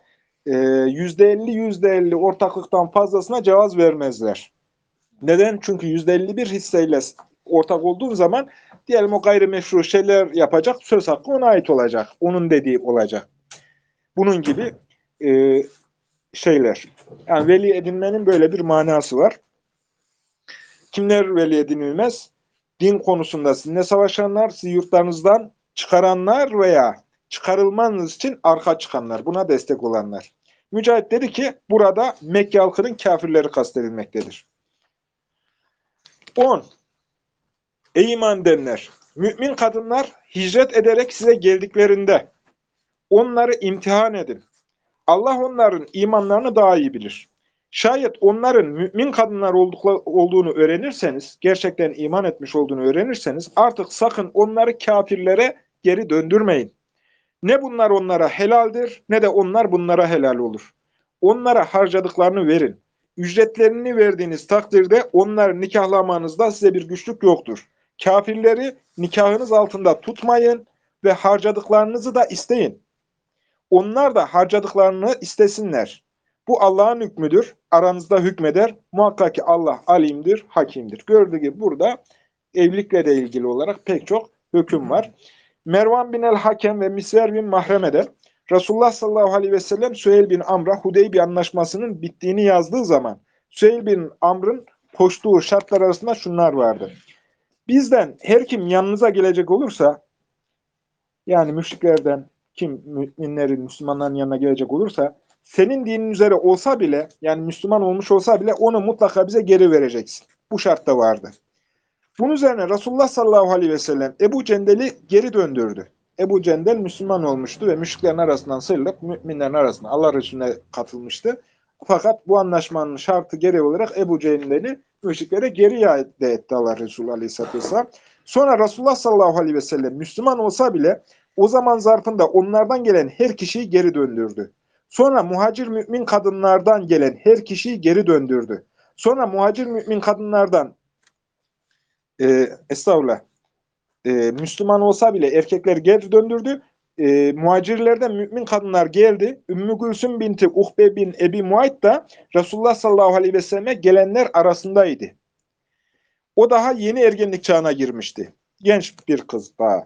%50 ortaklıktan fazlasına cevaz vermezler. Neden? Çünkü %51 hisseyle ortak olduğun zaman diyelim o gayrimeşru şeyler yapacak, söz hakkı ona ait olacak. Onun dediği olacak. Bunun gibi şeyler. Yani veli edinmenin böyle bir manası var. Kimler veli edinilmez? Din konusunda sizinle savaşanlar, sizi yurtlarınızdan çıkaranlar veya çıkarılmanız için arka çıkanlar, buna destek olanlar. Mücahit dedi ki burada Mekke halkının kafirleri kastedilmektedir. 10. Ey iman edenler! Mümin kadınlar hicret ederek size geldiklerinde onları imtihan edin. Allah onların imanlarını daha iyi bilir. Şayet onların mümin kadınlar olduğunu öğrenirseniz, gerçekten iman etmiş olduğunu öğrenirseniz artık sakın onları kafirlere geri döndürmeyin. Ne bunlar onlara helaldir ne de onlar bunlara helal olur. Onlara harcadıklarını verin. Ücretlerini verdiğiniz takdirde onları nikahlamanızda size bir güçlük yoktur. Kafirleri nikahınız altında tutmayın ve harcadıklarınızı da isteyin. onlar da harcadıklarını istesinler. Bu Allah'ın hükmüdür. Aranızda hükmeder. Muhakkak ki Allah alimdir, hakimdir. Gördüğü gibi burada evlilikle de ilgili olarak pek çok hüküm var. Mervan bin el-Hakem ve Misver bin Mahreme'de Resulullah sallallahu aleyhi ve sellem Süheyl bin Amr'a Hudeybiye anlaşmasının bittiğini yazdığı zaman Süheyl bin Amr'ın koştuğu şartlar arasında şunlar vardı. Bizden her kim yanınıza gelecek olursa, yani müşriklerden kim müminlerin, Müslümanların yanına gelecek olursa, senin dinin üzere olsa bile, yani Müslüman olmuş olsa bile onu mutlaka bize geri vereceksin. Bu şart da vardı. Bunun üzerine Resulullah sallallahu aleyhi ve sellem Ebu Cendel'i geri döndürdü. Ebu Cendel Müslüman olmuştu ve müşriklerin arasından sıyrılıp müminlerin arasına Allah Resulüne katılmıştı. Fakat bu anlaşmanın şartı gereği olarak Ebu Cendel'i müşriklere geri iade etti Allah Resulü aleyhisselatü vesselam. Sonra Resulullah sallallahu aleyhi ve sellem Müslüman olsa bile o zaman zarfında onlardan gelen her kişiyi geri döndürdü. Sonra muhacir mümin kadınlardan gelen her kişiyi geri döndürdü. Sonra muhacir mümin kadınlardan estağfurullah. Müslüman olsa bile erkekler geri döndürdü. Muhacirlerden mümin kadınlar geldi. Ümmü Gülsüm binti Uhbe bin Ebi Muayt da Resulullah sallallahu aleyhi ve selleme gelenler arasındaydı. O daha yeni ergenlik çağına girmişti. Genç bir kız daha.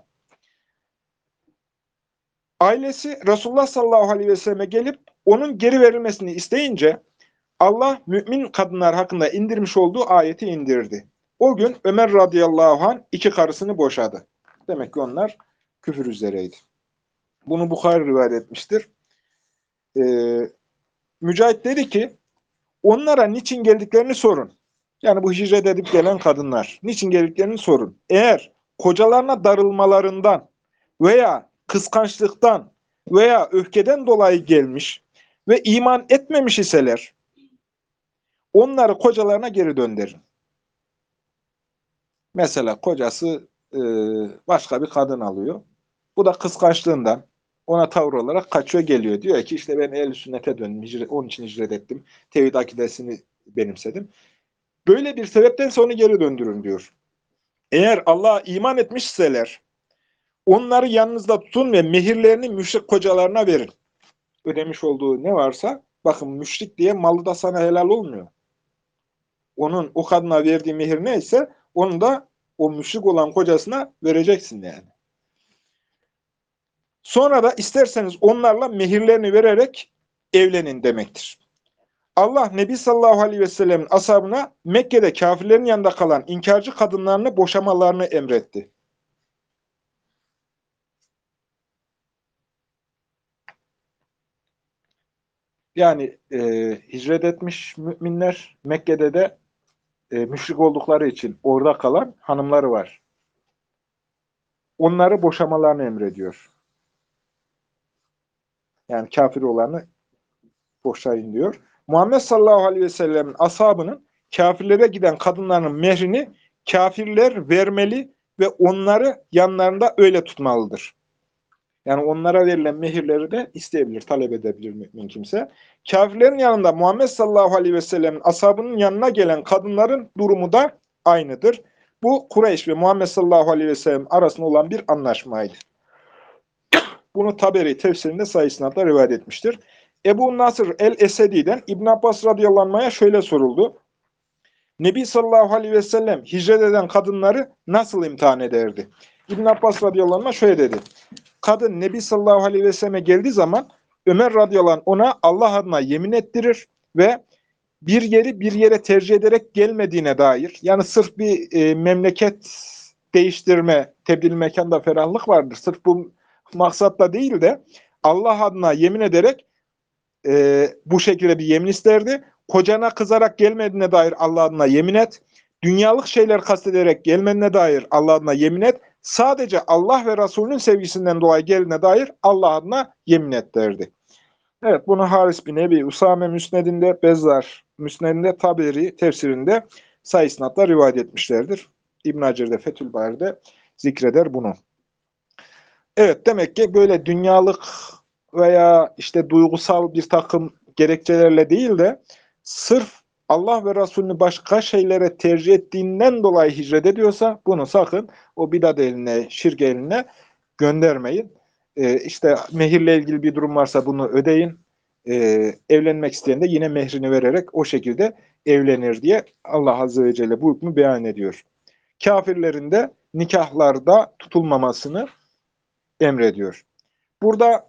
Ailesi Resulullah sallallahu aleyhi ve selleme gelip onun geri verilmesini isteyince Allah mümin kadınlar hakkında indirmiş olduğu ayeti indirdi. O gün Ömer radıyallahu anh iki karısını boşadı. Demek ki onlar küfür üzereydi. Bunu Bukhari rivayet etmiştir. Mücahit dedi ki, onlara niçin geldiklerini sorun. Yani bu hicret edip gelen kadınlar. Niçin geldiklerini sorun. Eğer kocalarına darılmalarından veya kıskançlıktan veya öfkeden dolayı gelmiş ve iman etmemiş iseler, onları kocalarına geri döndürün. Mesela kocası başka bir kadın alıyor. Bu da kıskançlığından ona tavır olarak kaçıyor geliyor. Diyor ki işte ben ehl-i sünnete döndüm. Onun için hicret ettim. Tevhid akidesini benimsedim. Böyle bir sebepten sonra geri döndürün diyor. Eğer Allah'a iman etmişseler onları yanınızda tutun ve mehirlerini müşrik kocalarına verin. Ödemiş olduğu ne varsa, bakın müşrik diye malı da sana helal olmuyor. Onun o kadına verdiği mehir neyse onu da o müşrik olan kocasına vereceksin yani. Sonra da isterseniz onlarla mehirlerini vererek evlenin demektir. Allah Nebi sallallahu aleyhi ve sellem'in ashabına Mekke'de kafirlerin yanında kalan inkarcı kadınlarını boşamalarını emretti. Yani hicret etmiş müminler Mekke'de de müşrik oldukları için orada kalan hanımları var. Onları boşamalarını emrediyor. Yani kafir olanı boşayın diyor. Muhammed sallallahu aleyhi ve sellem'in ashabının kafirlere giden kadınların mehrini kafirler vermeli ve onları yanlarında öyle tutmalıdır. Yani onlara verilen mehirleri de isteyebilir, talep edebilir mümin kimse. Kafirlerin yanında Muhammed sallallahu aleyhi ve sellem'in ashabının yanına gelen kadınların durumu da aynıdır. Bu Kureyş ve Muhammed sallallahu aleyhi ve sellem arasında olan bir anlaşmaydı. Bunu Taberi tefsirinde sayısına da rivayet etmiştir. Ebu Nasr el-Esedi'den İbn Abbas radıyallahu anh'a şöyle soruldu. Nebi sallallahu aleyhi ve sellem hicret eden kadınları nasıl imtihan ederdi? İbn Abbas radıyallahu anh şöyle dedi. Kadın Nebi sallallahu aleyhi ve selleme geldiği zaman Ömer radıyallahu anh ona Allah adına yemin ettirir ve bir yeri bir yere tercih ederek gelmediğine dair, yani sırf bir memleket değiştirme, tebdil mekanda ferahlık vardır. Sırf bu maksatla değil de Allah adına yemin ederek bu şekilde bir yemin isterdi. Kocana kızarak gelmediğine dair Allah adına yemin et. Dünyalık şeyler kastederek gelmediğine dair Allah adına yemin et. Sadece Allah ve Resulünün sevgisinden dolayı geldiğine dair Allah adına yemin et derdi. Evet, bunu Haris bin Ebi Usame Müsned'inde, Bezzar Müsned'inde, Taberi tefsirinde sayısınatla rivayet etmişlerdir. İbn Hacer'de Fethül Bari'de zikreder bunu. Evet, demek ki böyle dünyalık veya işte duygusal bir takım gerekçelerle değil de sırf Allah ve Resulünü başka şeylere tercih ettiğinden dolayı hicret ediyorsa bunu sakın o bidat eline, şirk eline göndermeyin. işte mehirle ilgili bir durum varsa bunu ödeyin. Evlenmek isteyen de yine mehrini vererek o şekilde evlenir diye Allah Azze ve Celle bu hükmü beyan ediyor. Kafirlerin de nikahlarda tutulmamasını emrediyor. Burada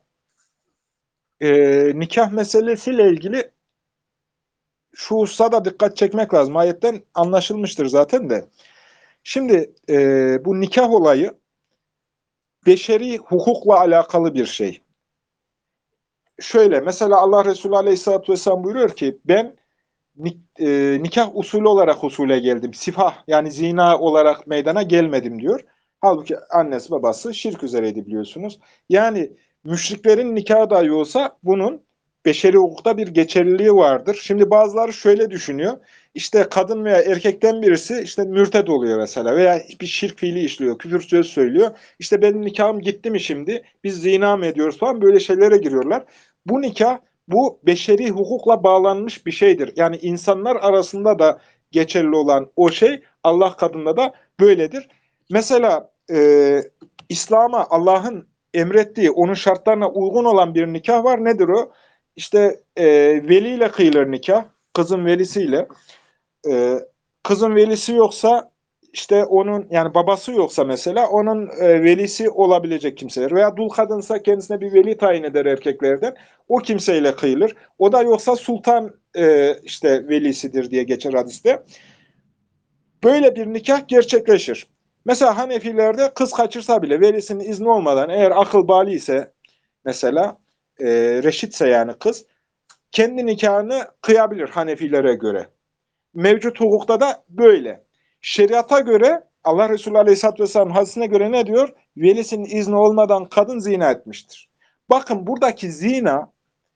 nikah meselesiyle ilgili şu hususa da dikkat çekmek lazım. Ayetten anlaşılmıştır zaten de. Şimdi bu nikah olayı beşeri hukukla alakalı bir şey. Şöyle, mesela Allah Resulü Aleyhisselatü Vesselam buyuruyor ki, ben nikah usulü olarak usule geldim. Sifah, yani zina olarak meydana gelmedim diyor. Halbuki annesi babası şirk üzereydi, biliyorsunuz. Yani müşriklerin nikahı dahi olsa bunun beşeri hukukta bir geçerliliği vardır. Şimdi bazıları şöyle düşünüyor. İşte kadın veya erkekten birisi işte mürted oluyor mesela, veya bir şirk fiili işliyor, küfür söz söylüyor. İşte benim nikahım gitti mi şimdi? Biz zina mı ediyoruz falan, böyle şeylere giriyorlar. Bu nikah, bu beşeri hukukla bağlanmış bir şeydir. Yani insanlar arasında da geçerli olan o şey Allah katında da böyledir. Mesela İslam'a, Allah'ın emrettiği, onun şartlarına uygun olan bir nikah var. Nedir o? İşte veliyle kıyılır nikah, kızın velisiyle. E, Kızın velisi yoksa, işte onun, yani babası yoksa mesela, onun velisi olabilecek kimseler, veya dul kadınsa kendisine bir veli tayin eder erkeklerden, o kimseyle kıyılır. O da yoksa sultan işte velisidir diye geçer hadiste. Böyle bir nikah gerçekleşir. Mesela Hanefilerde kız kaçırsa bile velisinin izni olmadan, eğer akıl bali ise mesela, reşitse yani kız, kendi nikahını kıyabilir Hanefilere göre. Mevcut hukukta da böyle. Şeriata göre, Allah Resulü Aleyhisselatü Vesselam hadisine göre ne diyor? Velisinin izni olmadan kadın zina etmiştir. Bakın, buradaki zina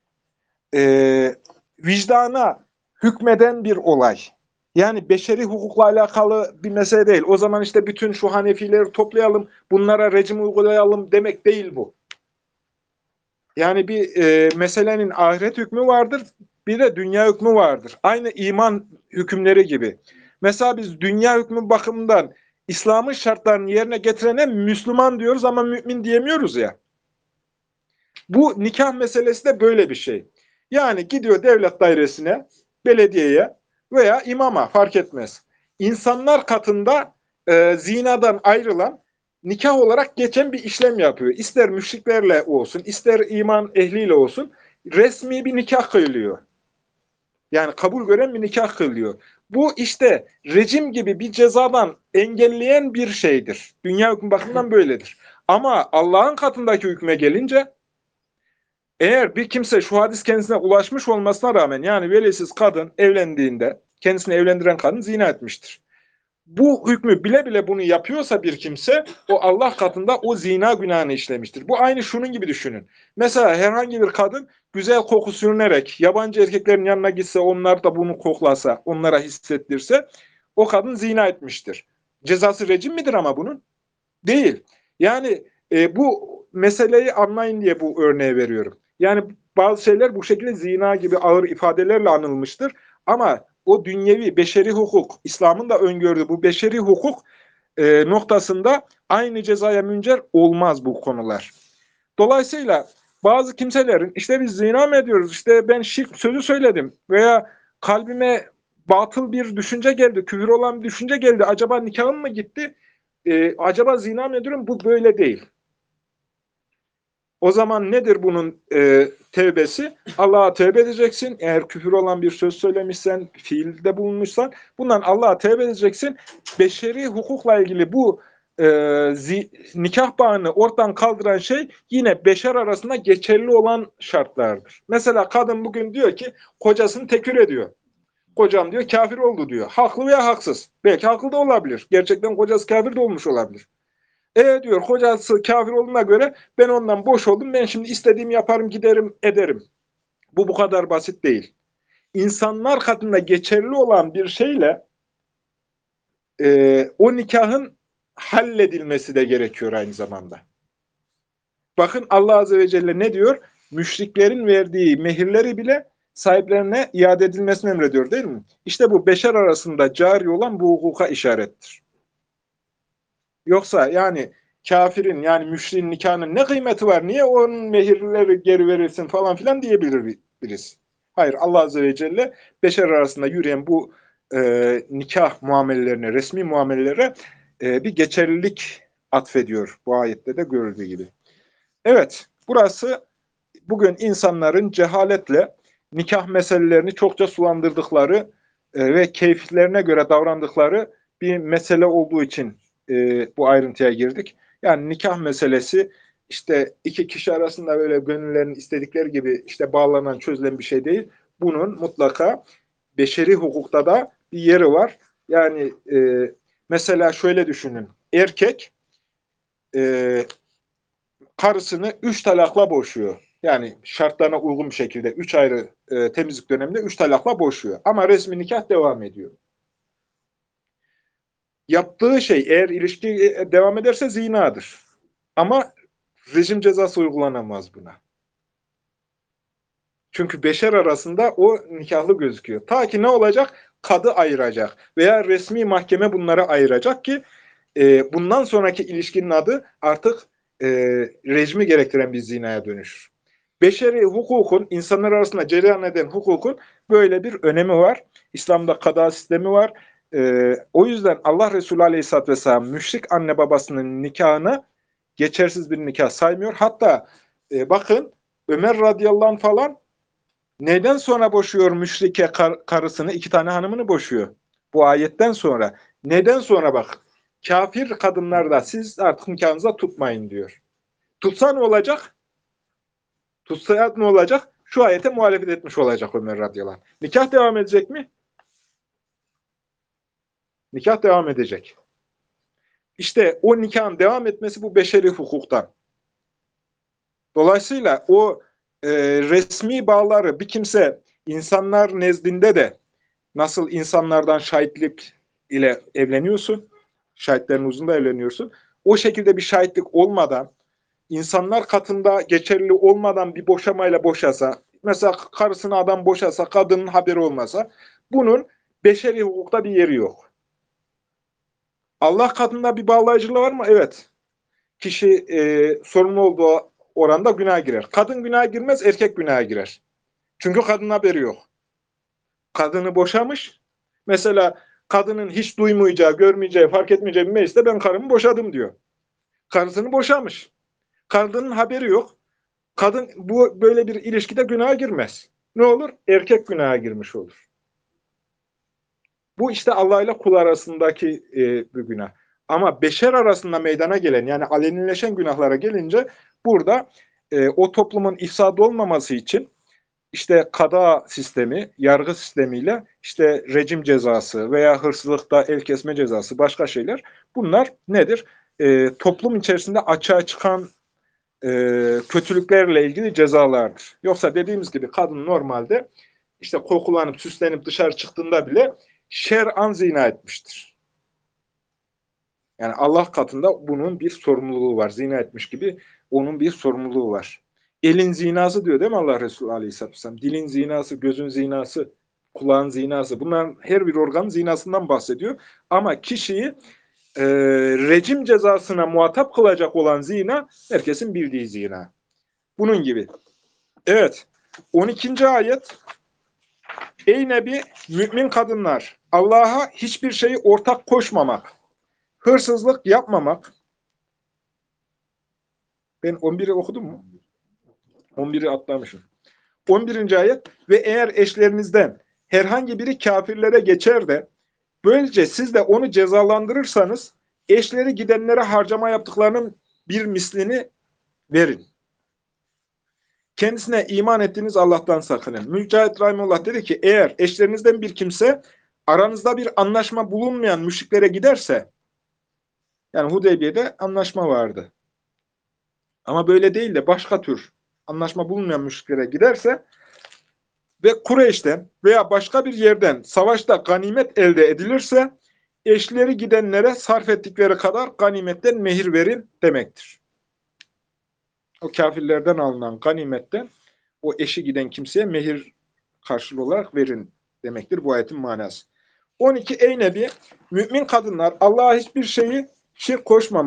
vicdana hükmeden bir olay. Yani beşeri hukukla alakalı bir mesele değil. O zaman işte bütün şu Hanefileri toplayalım, bunlara rejim uygulayalım demek değil bu. Yani bir meselenin ahiret hükmü vardır, bir de dünya hükmü vardır. Aynı iman hükümleri gibi. Mesela biz dünya hükmü bakımından İslam'ın şartlarını yerine getirene Müslüman diyoruz ama mümin diyemiyoruz ya. Bu nikah meselesi de böyle bir şey. Yani gidiyor devlet dairesine, belediyeye veya imama, fark etmez. İnsanlar katında zinadan ayrılan, nikah olarak geçen bir işlem yapıyor. İster müşriklerle olsun, ister iman ehliyle olsun, resmi bir nikah kıyılıyor. Yani kabul gören bir nikah kılıyor. Bu işte rejim gibi bir cezadan engelleyen bir şeydir. Dünya hükmü bakımından böyledir. Ama Allah'ın katındaki hükme gelince, eğer bir kimse şu hadis kendisine ulaşmış olmasına rağmen, yani velisiz kadın evlendiğinde kendisini evlendiren kadın zina etmiştir. Bu hükmü bile bile bunu yapıyorsa bir kimse, o Allah katında o zina günahını işlemiştir. Bu aynı şunun gibi düşünün. Mesela herhangi bir kadın güzel koku sürünerek yabancı erkeklerin yanına gitse, onlar da bunu koklasa, onlara hissettirse, o kadın zina etmiştir. Cezası rejim midir ama bunun? Değil. Yani bu meseleyi anlayın diye bu örneği veriyorum. Yani bazı şeyler bu şekilde zina gibi ağır ifadelerle anılmıştır. Ama o dünyevi, beşeri hukuk, İslam'ın da öngördüğü bu beşeri hukuk noktasında aynı cezaya müncer olmaz bu konular. Dolayısıyla bazı kimselerin, işte biz zina mı ediyoruz, işte ben şirk sözü söyledim veya kalbime batıl bir düşünce geldi, küfür olan bir düşünce geldi, acaba nikahım mı gitti, acaba zina mı ediyorum, bu böyle değil. O zaman nedir bunun tevbesi? Allah'a tevbe edeceksin. Eğer küfür olan bir söz söylemişsen, fiilde bulunmuşsan, bundan Allah'a tevbe edeceksin. Beşeri hukukla ilgili bu nikah bağını ortadan kaldıran şey, yine beşer arasında geçerli olan şartlardır. Mesela kadın bugün diyor ki, kocasını tekfir ediyor. Kocam diyor kafir oldu diyor. Haklı veya haksız. Belki haklı da olabilir. Gerçekten kocası kafir de olmuş olabilir. Diyor, kocası kafir olduğuna göre ben ondan boş oldum. Ben şimdi istediğimi yaparım, giderim, ederim. Bu kadar basit değil. İnsanlar katında geçerli olan bir şeyle o nikahın halledilmesi de gerekiyor aynı zamanda. Bakın Allah Azze ve Celle ne diyor? Müşriklerin verdiği mehirleri bile sahiplerine iade edilmesini emrediyor, değil mi? İşte bu beşer arasında cari olan bu hukuka işarettir. Yoksa yani kafirin yani müşriğin nikahının ne kıymeti var? Niye onun mehirleri geri verirsin falan filan diyebiliriz. Hayır, Allah Azze ve Celle beşer arasında yürüyen bu nikah muamelelerine, resmi muamelelere bir geçerlilik atfediyor. Bu ayette de görüldüğü gibi. Evet, burası bugün insanların cehaletle nikah meselelerini çokça sulandırdıkları ve keyiflerine göre davrandıkları bir mesele olduğu için bu ayrıntıya girdik. Yani nikah meselesi işte iki kişi arasında böyle gönüllerin istedikleri gibi işte bağlanan, çözülen bir şey değil. Bunun mutlaka beşeri hukukta da bir yeri var. Yani mesela şöyle düşünün. Erkek e, karısını 3 talakla boşuyor. Yani şartlarına uygun bir şekilde 3 ayrı temizlik döneminde 3 talakla boşuyor. Ama resmi nikah devam ediyor. Yaptığı şey eğer ilişki devam ederse zinadır. Ama rejim cezası uygulanamaz buna. Çünkü beşer arasında o nikahlı gözüküyor. Ta ki ne olacak? Kadı ayıracak veya resmi mahkeme bunları ayıracak ki bundan sonraki ilişkinin adı artık e, rejimi gerektiren bir zinaya dönüşür. Beşeri hukukun, insanlar arasında cereyan eden hukukun böyle bir önemi var. İslam'da kada sistemi var. O yüzden Allah Resulü Aleyhisselatü Vesselam müşrik anne babasının nikahını geçersiz bir nikah saymıyor. Hatta bakın Ömer radıyallahu anh falan neden sonra boşuyor müşrike karısını, 2 tane hanımını boşuyor? Bu ayetten sonra. Neden sonra bak. Kafir kadınlar da siz artık nikahınıza tutmayın diyor. Tutsa ne olacak? Tutsa ne olacak? Şu ayete muhalefet etmiş olacak Ömer radıyallahu anh. Nikah devam edecek mi? Nikah devam edecek. İşte o nikahın devam etmesi bu beşeri hukuktan. Dolayısıyla o resmi bağları bir kimse insanlar nezdinde de nasıl insanlardan şahitlik ile evleniyorsun, şahitlerin huzurunda evleniyorsun. O şekilde bir şahitlik olmadan, insanlar katında geçerli olmadan bir boşamayla boşasa, mesela karısını adam boşasa, kadının haberi olmasa, bunun beşeri hukukta bir yeri yok. Allah katında bir bağlayıcılığı var mı? Evet. Kişi sorumlu olduğu oranda günah girer. Kadın günah girmez, erkek günah girer. Çünkü kadının haberi yok. Kadını boşamış. Mesela kadının hiç duymayacağı, görmeyeceği, fark etmeyeceği bir mecliste ben karımı boşadım diyor. Karısını boşamış. Kadının haberi yok. Kadın bu böyle bir ilişkide günaha girmez. Ne olur? Erkek günaha girmiş olur. Bu işte Allah ile kul arasındaki bir günah. Ama beşer arasında meydana gelen yani alenileşen günahlara gelince burada o toplumun ifsadı olmaması için işte kada sistemi, yargı sistemiyle işte rejim cezası veya hırsızlıkta el kesme cezası, başka şeyler bunlar nedir? Toplum içerisinde açığa çıkan kötülüklerle ilgili cezalardır. Yoksa dediğimiz gibi kadın normalde işte kokulanıp süslenip dışarı çıktığında bile şer'an zina etmiştir. Yani Allah katında bunun bir sorumluluğu var. Zina etmiş gibi onun bir sorumluluğu var. Elin zinası diyor değil mi Allah Resulü Aleyhisselatü Vesselam? Dilin zinası, gözün zinası, kulağın zinası. Bunların her bir organın zinasından bahsediyor. Ama kişiyi rejim cezasına muhatap kılacak olan zina herkesin bildiği zina. Bunun gibi. Evet. 12. ayet. Ey Nebi, mümin kadınlar, Allah'a hiçbir şeyi ortak koşmamak, hırsızlık yapmamak. Ben 11'i okudum mu? 11'i atlamışım. 11. ayet. Ve eğer eşlerinizden herhangi biri kafirlere geçer de böylece siz de onu cezalandırırsanız eşleri gidenlere harcama yaptıklarının bir mislini verin. Kendisine iman ettiğiniz Allah'tan sakının. Mücahit Rahimullah dedi ki eğer eşlerinizden bir kimse aranızda bir anlaşma bulunmayan müşriklere giderse yani Hudeybiye'de anlaşma vardı. Ama böyle değil de başka tür anlaşma bulunmayan müşriklere giderse ve Kureyş'ten veya başka bir yerden savaşta ganimet elde edilirse eşleri gidenlere sarf ettikleri kadar ganimetten mehir verin demektir. O kafirlerden alınan ganimetten o eşi giden kimseye mehir karşılığı olarak verin demektir bu ayetin manası. 12. Ey Nebi, mümin kadınlar Allah'a hiçbir şeyi şirk koşmamak,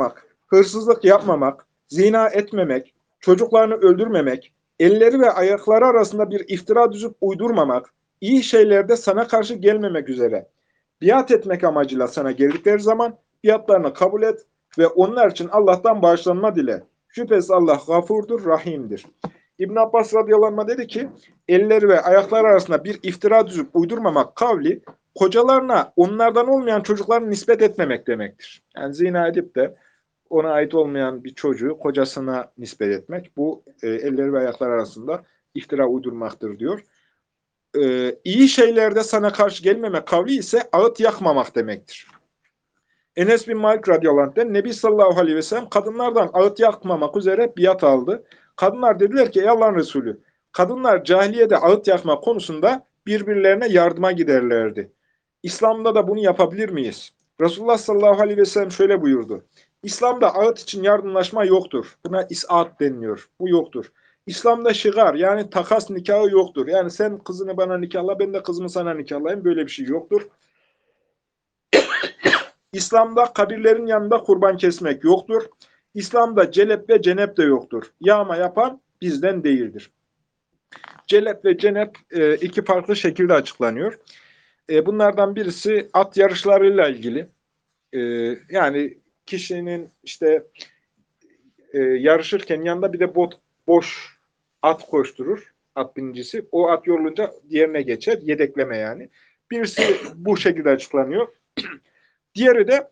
hırsızlık yapmamak, zina etmemek, çocuklarını öldürmemek, elleri ve ayakları arasında bir iftira düzüp uydurmamak, iyi şeylerde sana karşı gelmemek üzere biat etmek amacıyla sana geldikleri zaman biatlarını kabul et ve onlar için Allah'tan bağışlanma dile. Şüphesiz Allah gafurdur, rahimdir. İbn Abbas radıyallahu anh dedi ki, elleri ve ayakları arasında bir iftira düzüp uydurmamak kavli, kocalarına onlardan olmayan çocuklarını nispet etmemek demektir. Yani zina edip de ona ait olmayan bir çocuğu kocasına nispet etmek, bu elleri ve ayakları arasında iftira uydurmaktır diyor. İyi şeylerde sana karşı gelmemek kavli ise ağıt yakmamak demektir. Enes bin Malik radıyallahu anh'ten Nebi sallallahu aleyhi ve sellem kadınlardan ağıt yakmamak üzere biat aldı. Kadınlar dediler ki ey Allah'ın Resulü, kadınlar cahiliyede ağıt yakma konusunda birbirlerine yardıma giderlerdi. İslam'da da bunu yapabilir miyiz? Resulullah sallallahu aleyhi ve sellem şöyle buyurdu. İslam'da ağıt için yardımlaşma yoktur. Buna is'at deniliyor. Bu yoktur. İslam'da şigar yani takas nikahı yoktur. Yani sen kızını bana nikahla ben de kızımı sana nikahlayayım. Böyle bir şey yoktur. İslam'da kabirlerin yanında kurban kesmek yoktur. İslam'da celep ve cenep de yoktur. Yağma yapan bizden değildir. Celep ve cenep iki farklı şekilde açıklanıyor. Bunlardan birisi at yarışlarıyla ilgili. Yani kişinin işte yarışırken yanında bir de boş at koşturur. At binicisi. O at yorulunca diğerine geçer. Yedekleme yani. Birisi bu şekilde açıklanıyor. Diğeri de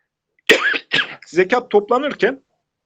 zekat toplanırken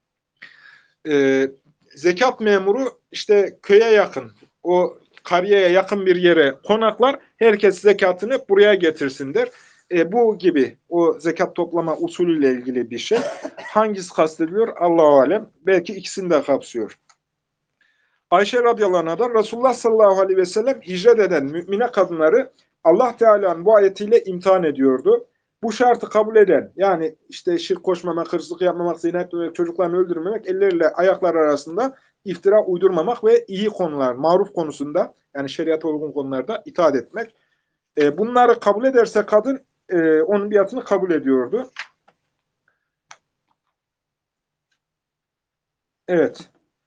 zekat memuru işte köye yakın, o kariyeye yakın bir yere konaklar, herkes zekatını buraya getirsin der. Bu gibi o zekat toplama usulüyle ilgili bir şey. Hangisi kastediliyor? Allahu alem. Belki ikisini de kapsıyor. Ayşe radıyallahu anh'dan Resulullah sallallahu aleyhi ve sellem hicret eden mümine kadınları Allah Teala'nın bu ayetiyle imtihan ediyordu. Bu şartı kabul eden, yani işte şirk koşmamak, hırsızlık yapmamak, zina etmemek, çocuklarını öldürmemek, elleriyle ayaklar arasında iftira uydurmamak ve iyi konular, maruf konusunda, yani şeriata uygun konularda itaat etmek. Bunları kabul ederse kadın onun biatını kabul ediyordu. Evet.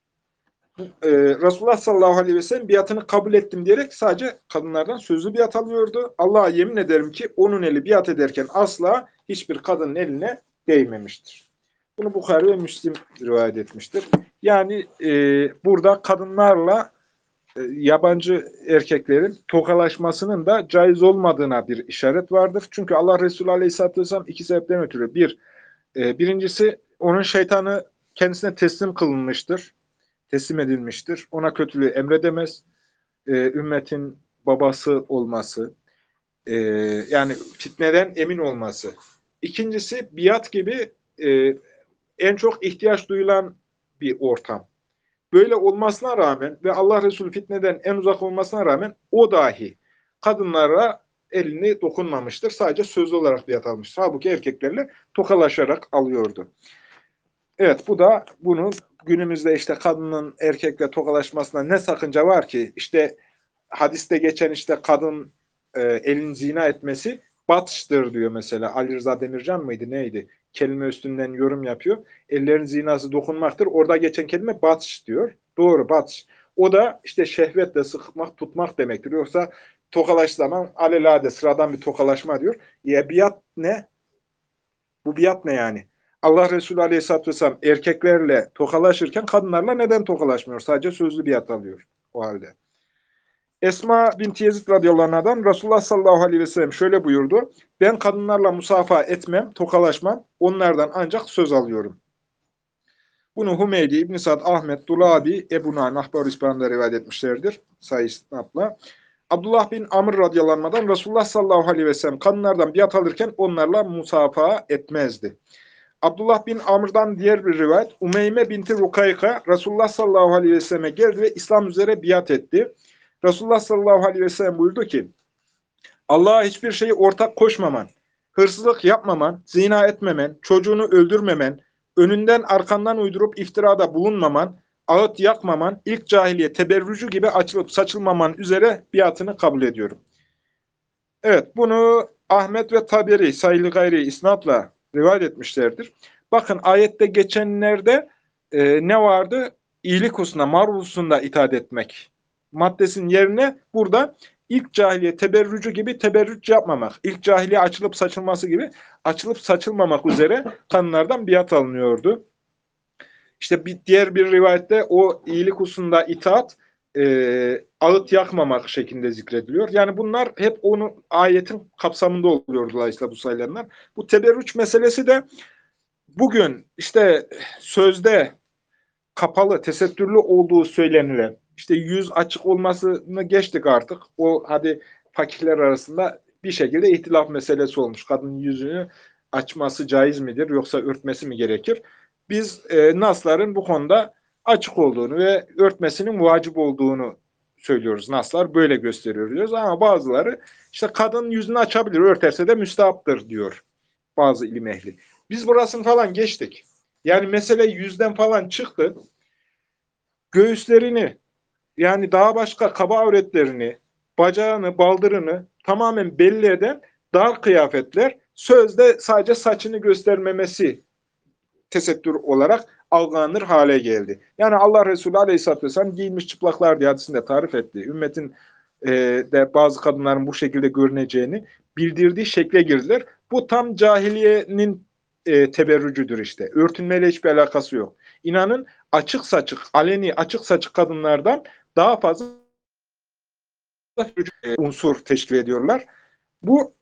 Resulullah sallallahu aleyhi ve sellem biatını kabul ettim diyerek sadece kadınlardan sözlü biat alıyordu. Allah'a yemin ederim ki onun eli biat ederken asla hiçbir kadının eline değmemiştir. Bunu Bukhari ve Müslim rivayet etmiştir. Yani burada kadınlarla yabancı erkeklerin tokalaşmasının da caiz olmadığına bir işaret vardır. Çünkü Allah Resulü aleyhisselatü vesselam iki sebepten ötürü. Birincisi onun şeytanı kendisine teslim kılınmıştır. Teslim edilmiştir. Ona kötülüğü emredemez. Ümmetin babası olması, yani fitneden emin olması. İkincisi biat gibi en çok ihtiyaç duyulan bir ortam. Böyle olmasına rağmen ve Allah Resulü fitneden en uzak olmasına rağmen o dahi kadınlara elini dokunmamıştır. Sadece sözlü olarak biat almıştır. Halbuki erkeklerle tokalaşarak alıyordu. Evet, bu da bunun günümüzde işte kadının erkekle tokalaşmasına ne sakınca var ki? İşte hadiste geçen işte kadın elin zina etmesi batıştır diyor mesela. Ali Rıza Demircan mıydı neydi? Kelime üstünden yorum yapıyor. Ellerin zinası dokunmaktır. Orada geçen kelime batış diyor. Doğru, batış. O da işte şehvetle sıkmak, tutmak demektir. Yoksa tokalaş zaman alelade sıradan bir tokalaşma diyor. Ya biat ne? Bu biat ne yani? Allah Resulü Aleyhisselatü Vesselam erkeklerle tokalaşırken kadınlarla neden tokalaşmıyor? Sadece sözlü biat alıyor o halde. Esma binti Yezid radıyallahu anh'dan Resulullah sallallahu aleyhi ve sellem şöyle buyurdu. Ben kadınlarla musafaha etmem, tokalaşmam. Onlardan ancak söz alıyorum. Bunu Hümeydi, İbn-i Sa'd, Ahmet, Dulabi, Ebu Naim, Ahbar-ı İspan'da rivayet etmişlerdir. Sayısınapla. Abdullah bin Amr radıyallahu anh'dan Resulullah sallallahu aleyhi ve sellem kadınlardan biat alırken onlarla musafaha etmezdi. Abdullah bin Amr'dan diğer bir rivayet, Umeyme binti Rukayka Resulullah sallallahu aleyhi ve selleme geldi ve İslam üzere biat etti. Resulullah sallallahu aleyhi ve sellem buyurdu ki, Allah'a hiçbir şeyi ortak koşmaman, hırsızlık yapmaman, zina etmemen, çocuğunu öldürmemen, önünden arkandan uydurup iftirada bulunmaman, ağıt yakmaman, ilk cahiliye teberrücü gibi açılıp saçılmaman üzere biatını kabul ediyorum. Evet, bunu Ahmet ve Taberi sayılı gayri isnatla rivayet etmişlerdir. Bakın ayette geçenlerde ne vardı? İyilik hususunda, maruf hususunda itaat etmek maddesinin yerine burada ilk cahiliye teberrücü gibi teberrüç yapmamak, ilk cahiliye açılıp saçılması gibi açılıp saçılmamak üzere kadınlardan biat alınıyordu. İşte diğer bir rivayette o iyilik hususunda itaat ağıt yakmamak şeklinde zikrediliyor. Yani bunlar hep onun ayetin kapsamında oluyor dolayısıyla bu sayılanlar. Bu teberrüç meselesi de bugün işte sözde kapalı, tesettürlü olduğu söylenilen, işte yüz açık olmasını geçtik artık. O hadi fakirler arasında bir şekilde ihtilaf meselesi olmuş. Kadının yüzünü açması caiz midir yoksa örtmesi mi gerekir? Biz nasların bu konuda açık olduğunu ve örtmesinin vacip olduğunu söylüyoruz. Naslar böyle gösteriyor diyoruz ama bazıları işte kadın yüzünü açabilir, örterse de müstahaptır diyor bazı ilim ehli. Biz burasını falan geçtik. Yani mesele yüzden falan çıktı. Göğüslerini yani daha başka kaba avretlerini, bacağını, baldırını tamamen belli eden dar kıyafetler sözde sadece saçını göstermemesi tesettür olarak algılanır hale geldi. Yani Allah Resulü Aleyhisselatü Vesselam giyinmiş çıplaklar diye hadisinde tarif etti. Ümmetin de bazı kadınların bu şekilde görüneceğini bildirdiği şekle girdiler. Bu tam cahiliyenin teberrücüdür işte. Örtünmeyle hiçbir alakası yok. İnanın açık saçık, aleni açık saçık kadınlardan daha fazla unsur teşkil ediyorlar. Bu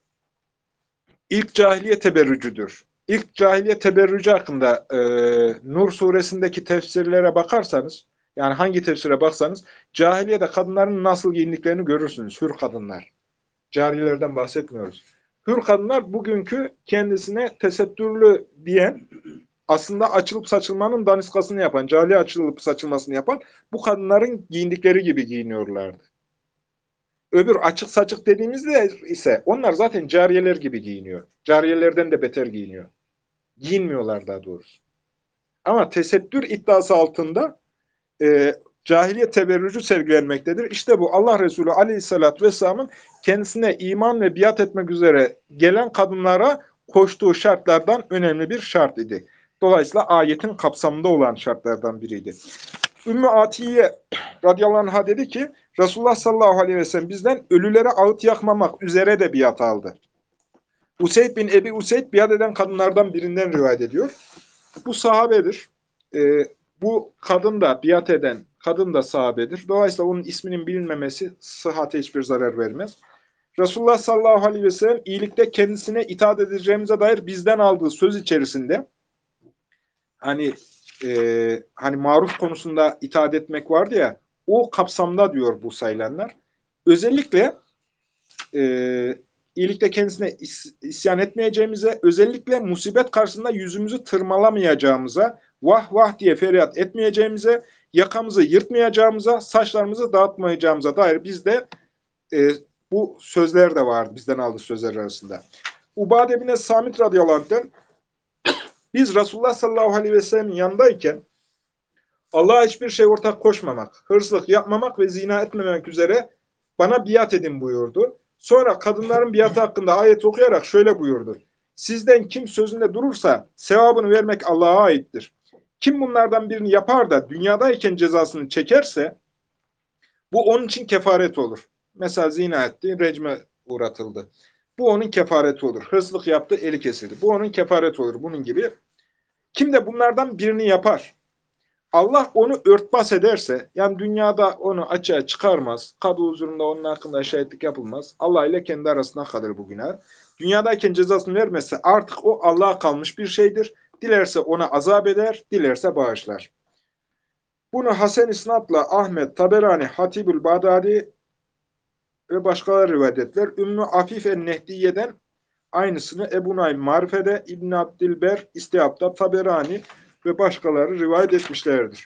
ilk cahiliye teberrücüdür. İlk cahiliye teberrücü hakkında Nur suresindeki tefsirlere bakarsanız, yani hangi tefsire baksanız, cahiliyede kadınların nasıl giyindiklerini görürsünüz. Hür kadınlar. Cariyelerden bahsetmiyoruz. Hür kadınlar bugünkü kendisine tesettürlü diyen, aslında açılıp saçılmanın daniskasını yapan, cahiliye açılıp saçılmasını yapan bu kadınların giyindikleri gibi giyiniyorlardı. Öbür açık saçık dediğimizde ise onlar zaten cariyeler gibi giyiniyor. Cariyelerden de beter giyiniyor. Giyinmiyorlar daha doğrusu. Ama tesettür iddiası altında cahiliye teberrücü sergilenmektedir. İşte bu Allah Resulü Aleyhisselatü Vesselam'ın kendisine iman ve biat etmek üzere gelen kadınlara koştuğu şartlardan önemli bir şart idi. Dolayısıyla ayetin kapsamında olan şartlardan biriydi. Ümmü Atiye radıyallahu anh'a dedi ki Resulullah sallallahu aleyhi ve sellem bizden ölülere ağıt yakmamak üzere de biat aldı. Useyd bin Ebi Useyd biat eden kadınlardan birinden rivayet ediyor. Bu sahabedir. Bu kadın da biat eden kadın da sahabedir. Dolayısıyla onun isminin bilinmemesi sıhhate hiçbir zarar vermez. Resulullah sallallahu aleyhi ve sellem iyilikte kendisine itaat edeceğimize dair bizden aldığı söz içerisinde hani hani maruf konusunda itaat etmek vardı ya, o kapsamda diyor bu sayılanlar. Özellikle iyilikte kendisine isyan etmeyeceğimize, özellikle musibet karşısında yüzümüzü tırmalamayacağımıza, vah vah diye feryat etmeyeceğimize, yakamızı yırtmayacağımıza, saçlarımızı dağıtmayacağımıza dair bizde bu sözler de vardı, bizden aldığı sözler arasında. Ubade bin Samit radıyallahu anh'ten biz Resulullah sallallahu aleyhi ve sellem'in yanındayken Allah'a hiçbir şey ortak koşmamak, hırsızlık yapmamak ve zina etmemek üzere bana biat edin buyurdu. Sonra kadınların biatı hakkında ayet okuyarak şöyle buyurdu. Sizden kim sözünde durursa sevabını vermek Allah'a aittir. Kim bunlardan birini yapar da dünyadayken cezasını çekerse bu onun için kefaret olur. Mesela zina etti, recme uğratıldı. Bu onun kefareti olur. Hırsızlık yaptı, eli kesildi. Bu onun kefareti olur. Bunun gibi. Kim de bunlardan birini yapar, Allah onu örtbas ederse, yani dünyada onu açığa çıkarmaz, kadı huzurunda onun hakkında şahitlik yapılmaz, Allah ile kendi arasında kalır bu günah. Dünyadayken cezasını vermezse artık o Allah'a kalmış bir şeydir. Dilerse ona azap eder, dilerse bağışlar. Bunu Hasan İsnad'la Ahmet, Taberani, Hatibül Bağdadi ve başkaları rivayet ettiler. Ümmü Afif el-Nehdiye'den aynısını Ebu Naim Marife'de, İbn Abdilber, İstihab'da, Taberani ve başkaları rivayet etmişlerdir.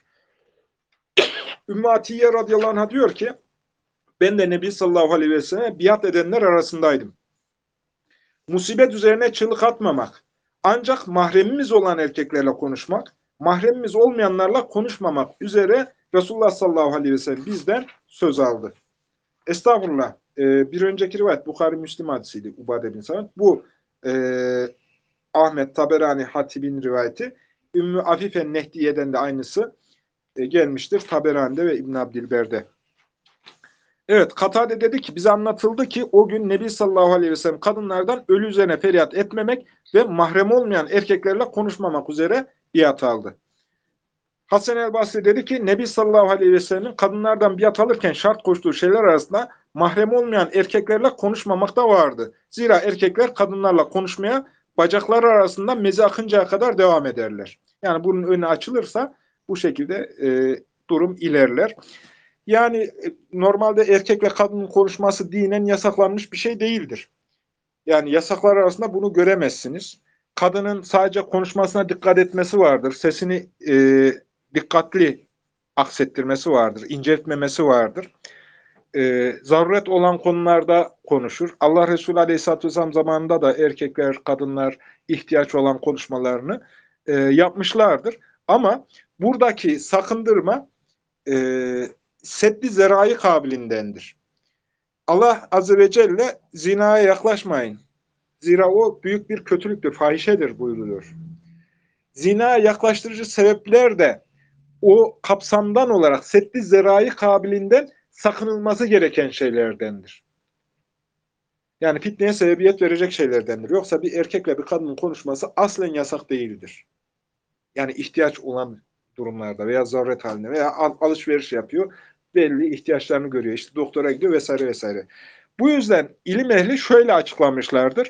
Ümmü Atiye radıyallahu anh'a diyor ki ben de Nebi sallallahu aleyhi ve sellem biat edenler arasındaydım. Musibet üzerine çığlık atmamak, ancak mahremimiz olan erkeklerle konuşmak, mahremimiz olmayanlarla konuşmamak üzere Resulullah sallallahu aleyhi ve sellem bizden söz aldı. Estağfurullah. Bir önceki rivayet Bukhari Müslim hadisiydi Ubade bin Samit. Bu Ahmet, Taberani, Hatib'in rivayeti. Ümmü Afife Nehdiye'den de aynısı gelmiştir. Taberani'de ve İbn Abdilber'de. Evet, Katade dedi ki bize anlatıldı ki o gün Nebi sallallahu aleyhi ve sellem kadınlardan ölü üzerine feryat etmemek ve mahrem olmayan erkeklerle konuşmamak üzere biat aldı. Hasan el-Basri dedi ki Nebi sallallahu aleyhi ve sellem'in kadınlardan biat alırken şart koştuğu şeyler arasında mahrem olmayan erkeklerle konuşmamak da vardı. Zira erkekler kadınlarla konuşmaya bacakları arasında mezi akıncaya kadar devam ederler. Yani bunun önü açılırsa bu şekilde durum ilerler. Yani normalde erkekle kadının konuşması dinen yasaklanmış bir şey değildir. Yani yasaklar arasında bunu göremezsiniz. Kadının sadece konuşmasına dikkat etmesi vardır. Sesini dikkatli aksettirmesi vardır. İnceltmemesi vardır. Zaruret olan konularda konuşur. Allah Resulü Aleyhisselatü Vesselam zamanında da erkekler, kadınlar ihtiyaç olan konuşmalarını yapmışlardır. Ama buradaki sakındırma seddi zerai kabilindendir. Allah Azze ve Celle zinaya yaklaşmayın. Zira o büyük bir kötülüktür, fahişedir buyuruyor. Zinaya yaklaştırıcı sebepler de o kapsamdan olarak seddi zerai kabilinden sakınılması gereken şeylerdendir. Yani fitneye sebebiyet verecek şeylerdendir. Yoksa bir erkekle bir kadının konuşması aslen yasak değildir. Yani ihtiyaç olan durumlarda veya zaruret halinde veya alışveriş yapıyor, belli ihtiyaçlarını görüyor. İşte doktora gidiyor vesaire vesaire. Bu yüzden ilim ehli şöyle açıklamışlardır.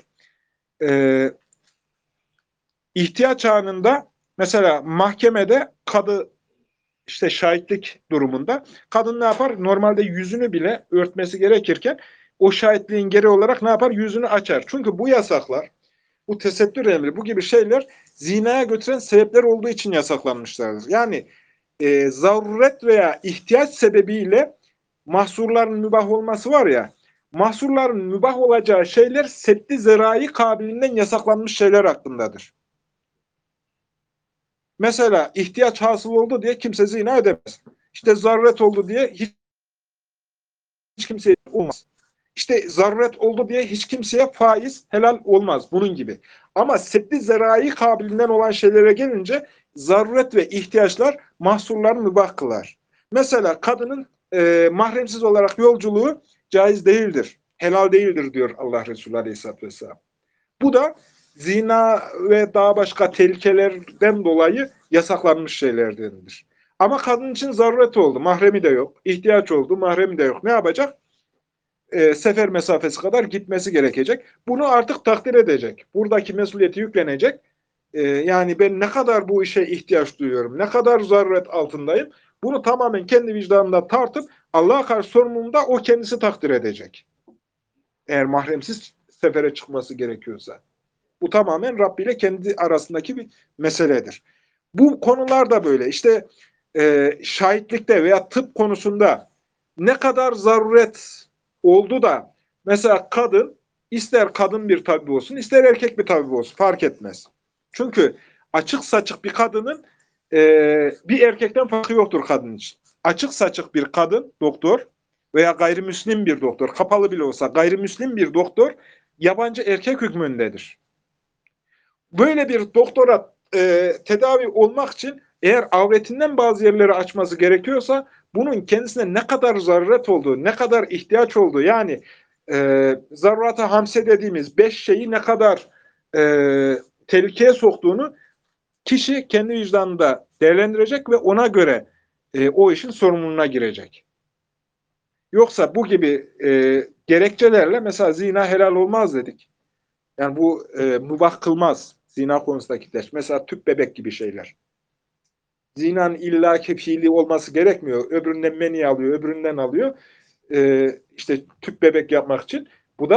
İhtiyaç anında mesela mahkemede kadı işte şahitlik durumunda kadın ne yapar? Normalde yüzünü bile örtmesi gerekirken o şahitliğin gereği olarak ne yapar? Yüzünü açar. Çünkü bu yasaklar, bu tesettür emri, bu gibi şeyler zinaya götüren sebepler olduğu için yasaklanmışlardır. Yani zaruret veya ihtiyaç sebebiyle mahsurların mübah olması var ya, mahsurların mübah olacağı şeyler seddi zerai kabiliğinden yasaklanmış şeyler hakkındadır. Mesela ihtiyaç hasıl oldu diye kimse zina edemez. İşte zaruret oldu diye hiç kimseye olmaz. İşte zaruret oldu diye hiç kimseye faiz helal olmaz. Bunun gibi. Ama seddi zerai kabiliğinden olan şeylere gelince zaruret ve ihtiyaçlar mahsurlarını mübah kılar. Mesela kadının mahremsiz olarak yolculuğu caiz değildir. Helal değildir diyor Allah Resulü Aleyhisselatü Vesselam. Bu da zina ve daha başka tehlikelerden dolayı yasaklanmış şeylerdendir. Ama kadın için zaruret oldu, mahremi de yok. İhtiyaç oldu, mahremi de yok. Ne yapacak? Sefer mesafesi kadar gitmesi gerekecek. Bunu artık takdir edecek. Buradaki mesuliyeti yüklenecek. Yani ben ne kadar bu işe ihtiyaç duyuyorum, ne kadar zaruret altındayım, bunu tamamen kendi vicdanında tartıp Allah'a karşı sorumluluğunu da o kendisi takdir edecek. Eğer mahremsiz sefere çıkması gerekiyorsa. Bu tamamen Rabbi ile kendi arasındaki bir meseledir. Bu konular da böyle. İşte şahitlikte veya tıp konusunda ne kadar zaruret oldu da mesela kadın ister kadın bir tabip olsun ister erkek bir tabip olsun fark etmez. Çünkü açık saçık bir kadının bir erkekten farkı yoktur kadın için. Açık saçık bir kadın doktor veya gayrimüslim bir doktor, kapalı bile olsa gayrimüslim bir doktor yabancı erkek hükmündedir. Böyle bir doktora tedavi olmak için eğer avretinden bazı yerleri açması gerekiyorsa bunun kendisine ne kadar zaruret olduğu, ne kadar ihtiyaç olduğu yani zarurata hamse dediğimiz 5 şeyi ne kadar tehlikeye soktuğunu kişi kendi vicdanında değerlendirecek ve ona göre o işin sorumluluğuna girecek. Yoksa bu gibi gerekçelerle mesela zina helal olmaz dedik. Yani bu mübah kılmaz zina konusundaki ders. Mesela tüp bebek gibi şeyler. Zinanın illaki fiili olması gerekmiyor. Öbüründen meni alıyor, öbüründen alıyor. İşte tüp bebek yapmak için.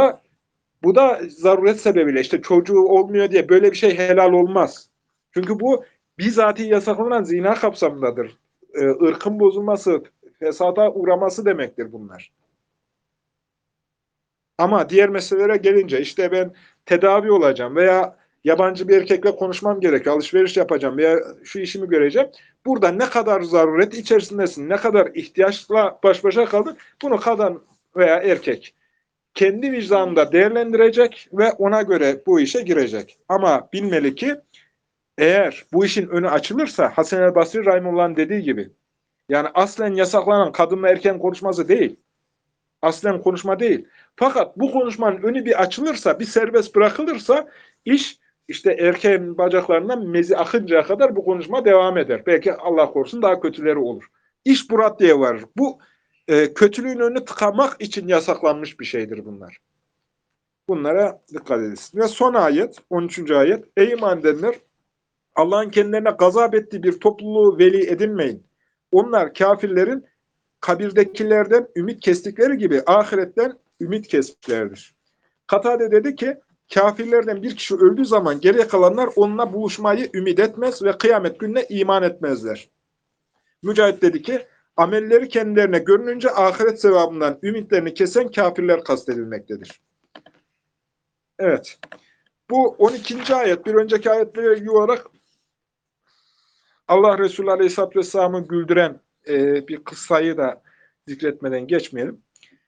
Bu da zaruret sebebiyle işte çocuğu olmuyor diye böyle bir şey helal olmaz. Çünkü bu bizatihi yasaklanan zina kapsamındadır. Irkın bozulması, fesada uğraması demektir bunlar. Ama diğer meselelere gelince işte ben tedavi olacağım veya yabancı bir erkekle konuşmam gerekiyor, alışveriş yapacağım veya şu işimi göreceğim. Burada ne kadar zaruret içerisindesin, ne kadar ihtiyaçla baş başa kaldın, bunu kadın veya erkek kendi vicdanında değerlendirecek ve ona göre bu işe girecek. Ama bilmeli ki eğer bu işin önü açılırsa Hasan el-Basri Rahimullah'ın dediği gibi, yani aslen yasaklanan kadınla erken konuşması değil. Aslen konuşma değil. Fakat bu konuşmanın önü bir açılırsa, bir serbest bırakılırsa iş işte erkeğin bacaklarından mezi akıncaya kadar bu konuşma devam eder. Belki Allah korusun daha kötüleri olur. İş bu raddeye varır. Bu kötülüğün önünü tıkamak için yasaklanmış bir şeydir bunlar. Bunlara dikkat edilsin. Ve son ayet, 13. ayet. Ey iman edenler, Allah'ın kendilerine gazap ettiği bir topluluğu veli edinmeyin. Onlar kafirlerin kabirdekilerden ümit kestikleri gibi ahiretten ümit kestiklerdir. Katade dedi ki, kafirlerden bir kişi öldüğü zaman geriye kalanlar onunla buluşmayı ümit etmez ve kıyamet gününe iman etmezler. Mücahit dedi ki, amelleri kendilerine görününce ahiret sevabından ümitlerini kesen kafirler kastedilmektedir. Evet. Bu 12. ayet, bir önceki ayetlere ilgili olarak Allah Resulü Aleyhisselatü Vesselam'ı güldüren bir kıssayı da zikretmeden geçmeyelim.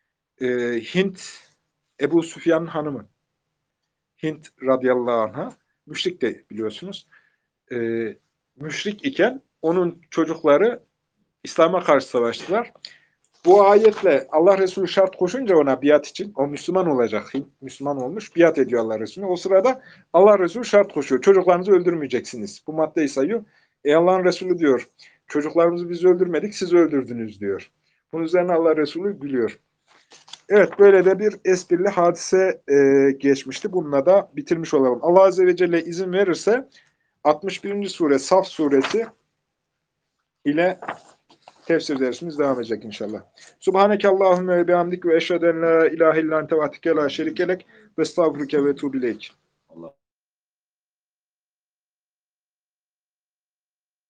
Hint, Ebu Süfyan'ın hanımı, Hint radıyallahu anh'a, müşrik de biliyorsunuz. Müşrik iken onun çocukları İslam'a karşı savaştılar. Bu ayetle Allah Resulü şart koşunca ona biat için, o Müslüman olacak, Hint Müslüman olmuş, biat ediyor Allah Resulü. O sırada Allah Resulü şart koşuyor, çocuklarınızı öldürmeyeceksiniz. Bu maddeyi sayıyor. Allah'ın Resulü diyor, çocuklarımızı biz öldürmedik, siz öldürdünüz diyor. Bunun üzerine Allah Resulü gülüyor. Evet, böyle de bir esprili hadise geçmişti. Bununla da bitirmiş olalım. Allah Azze ve Celle izin verirse 61. sure Saf suresi ile tefsir dersimiz devam edecek inşallah. Subhaneke Allahümme ve bihamdik ve eşheden la ilahe illan tevatike la şerikelek ve estağfurüke ve tuğbileyk.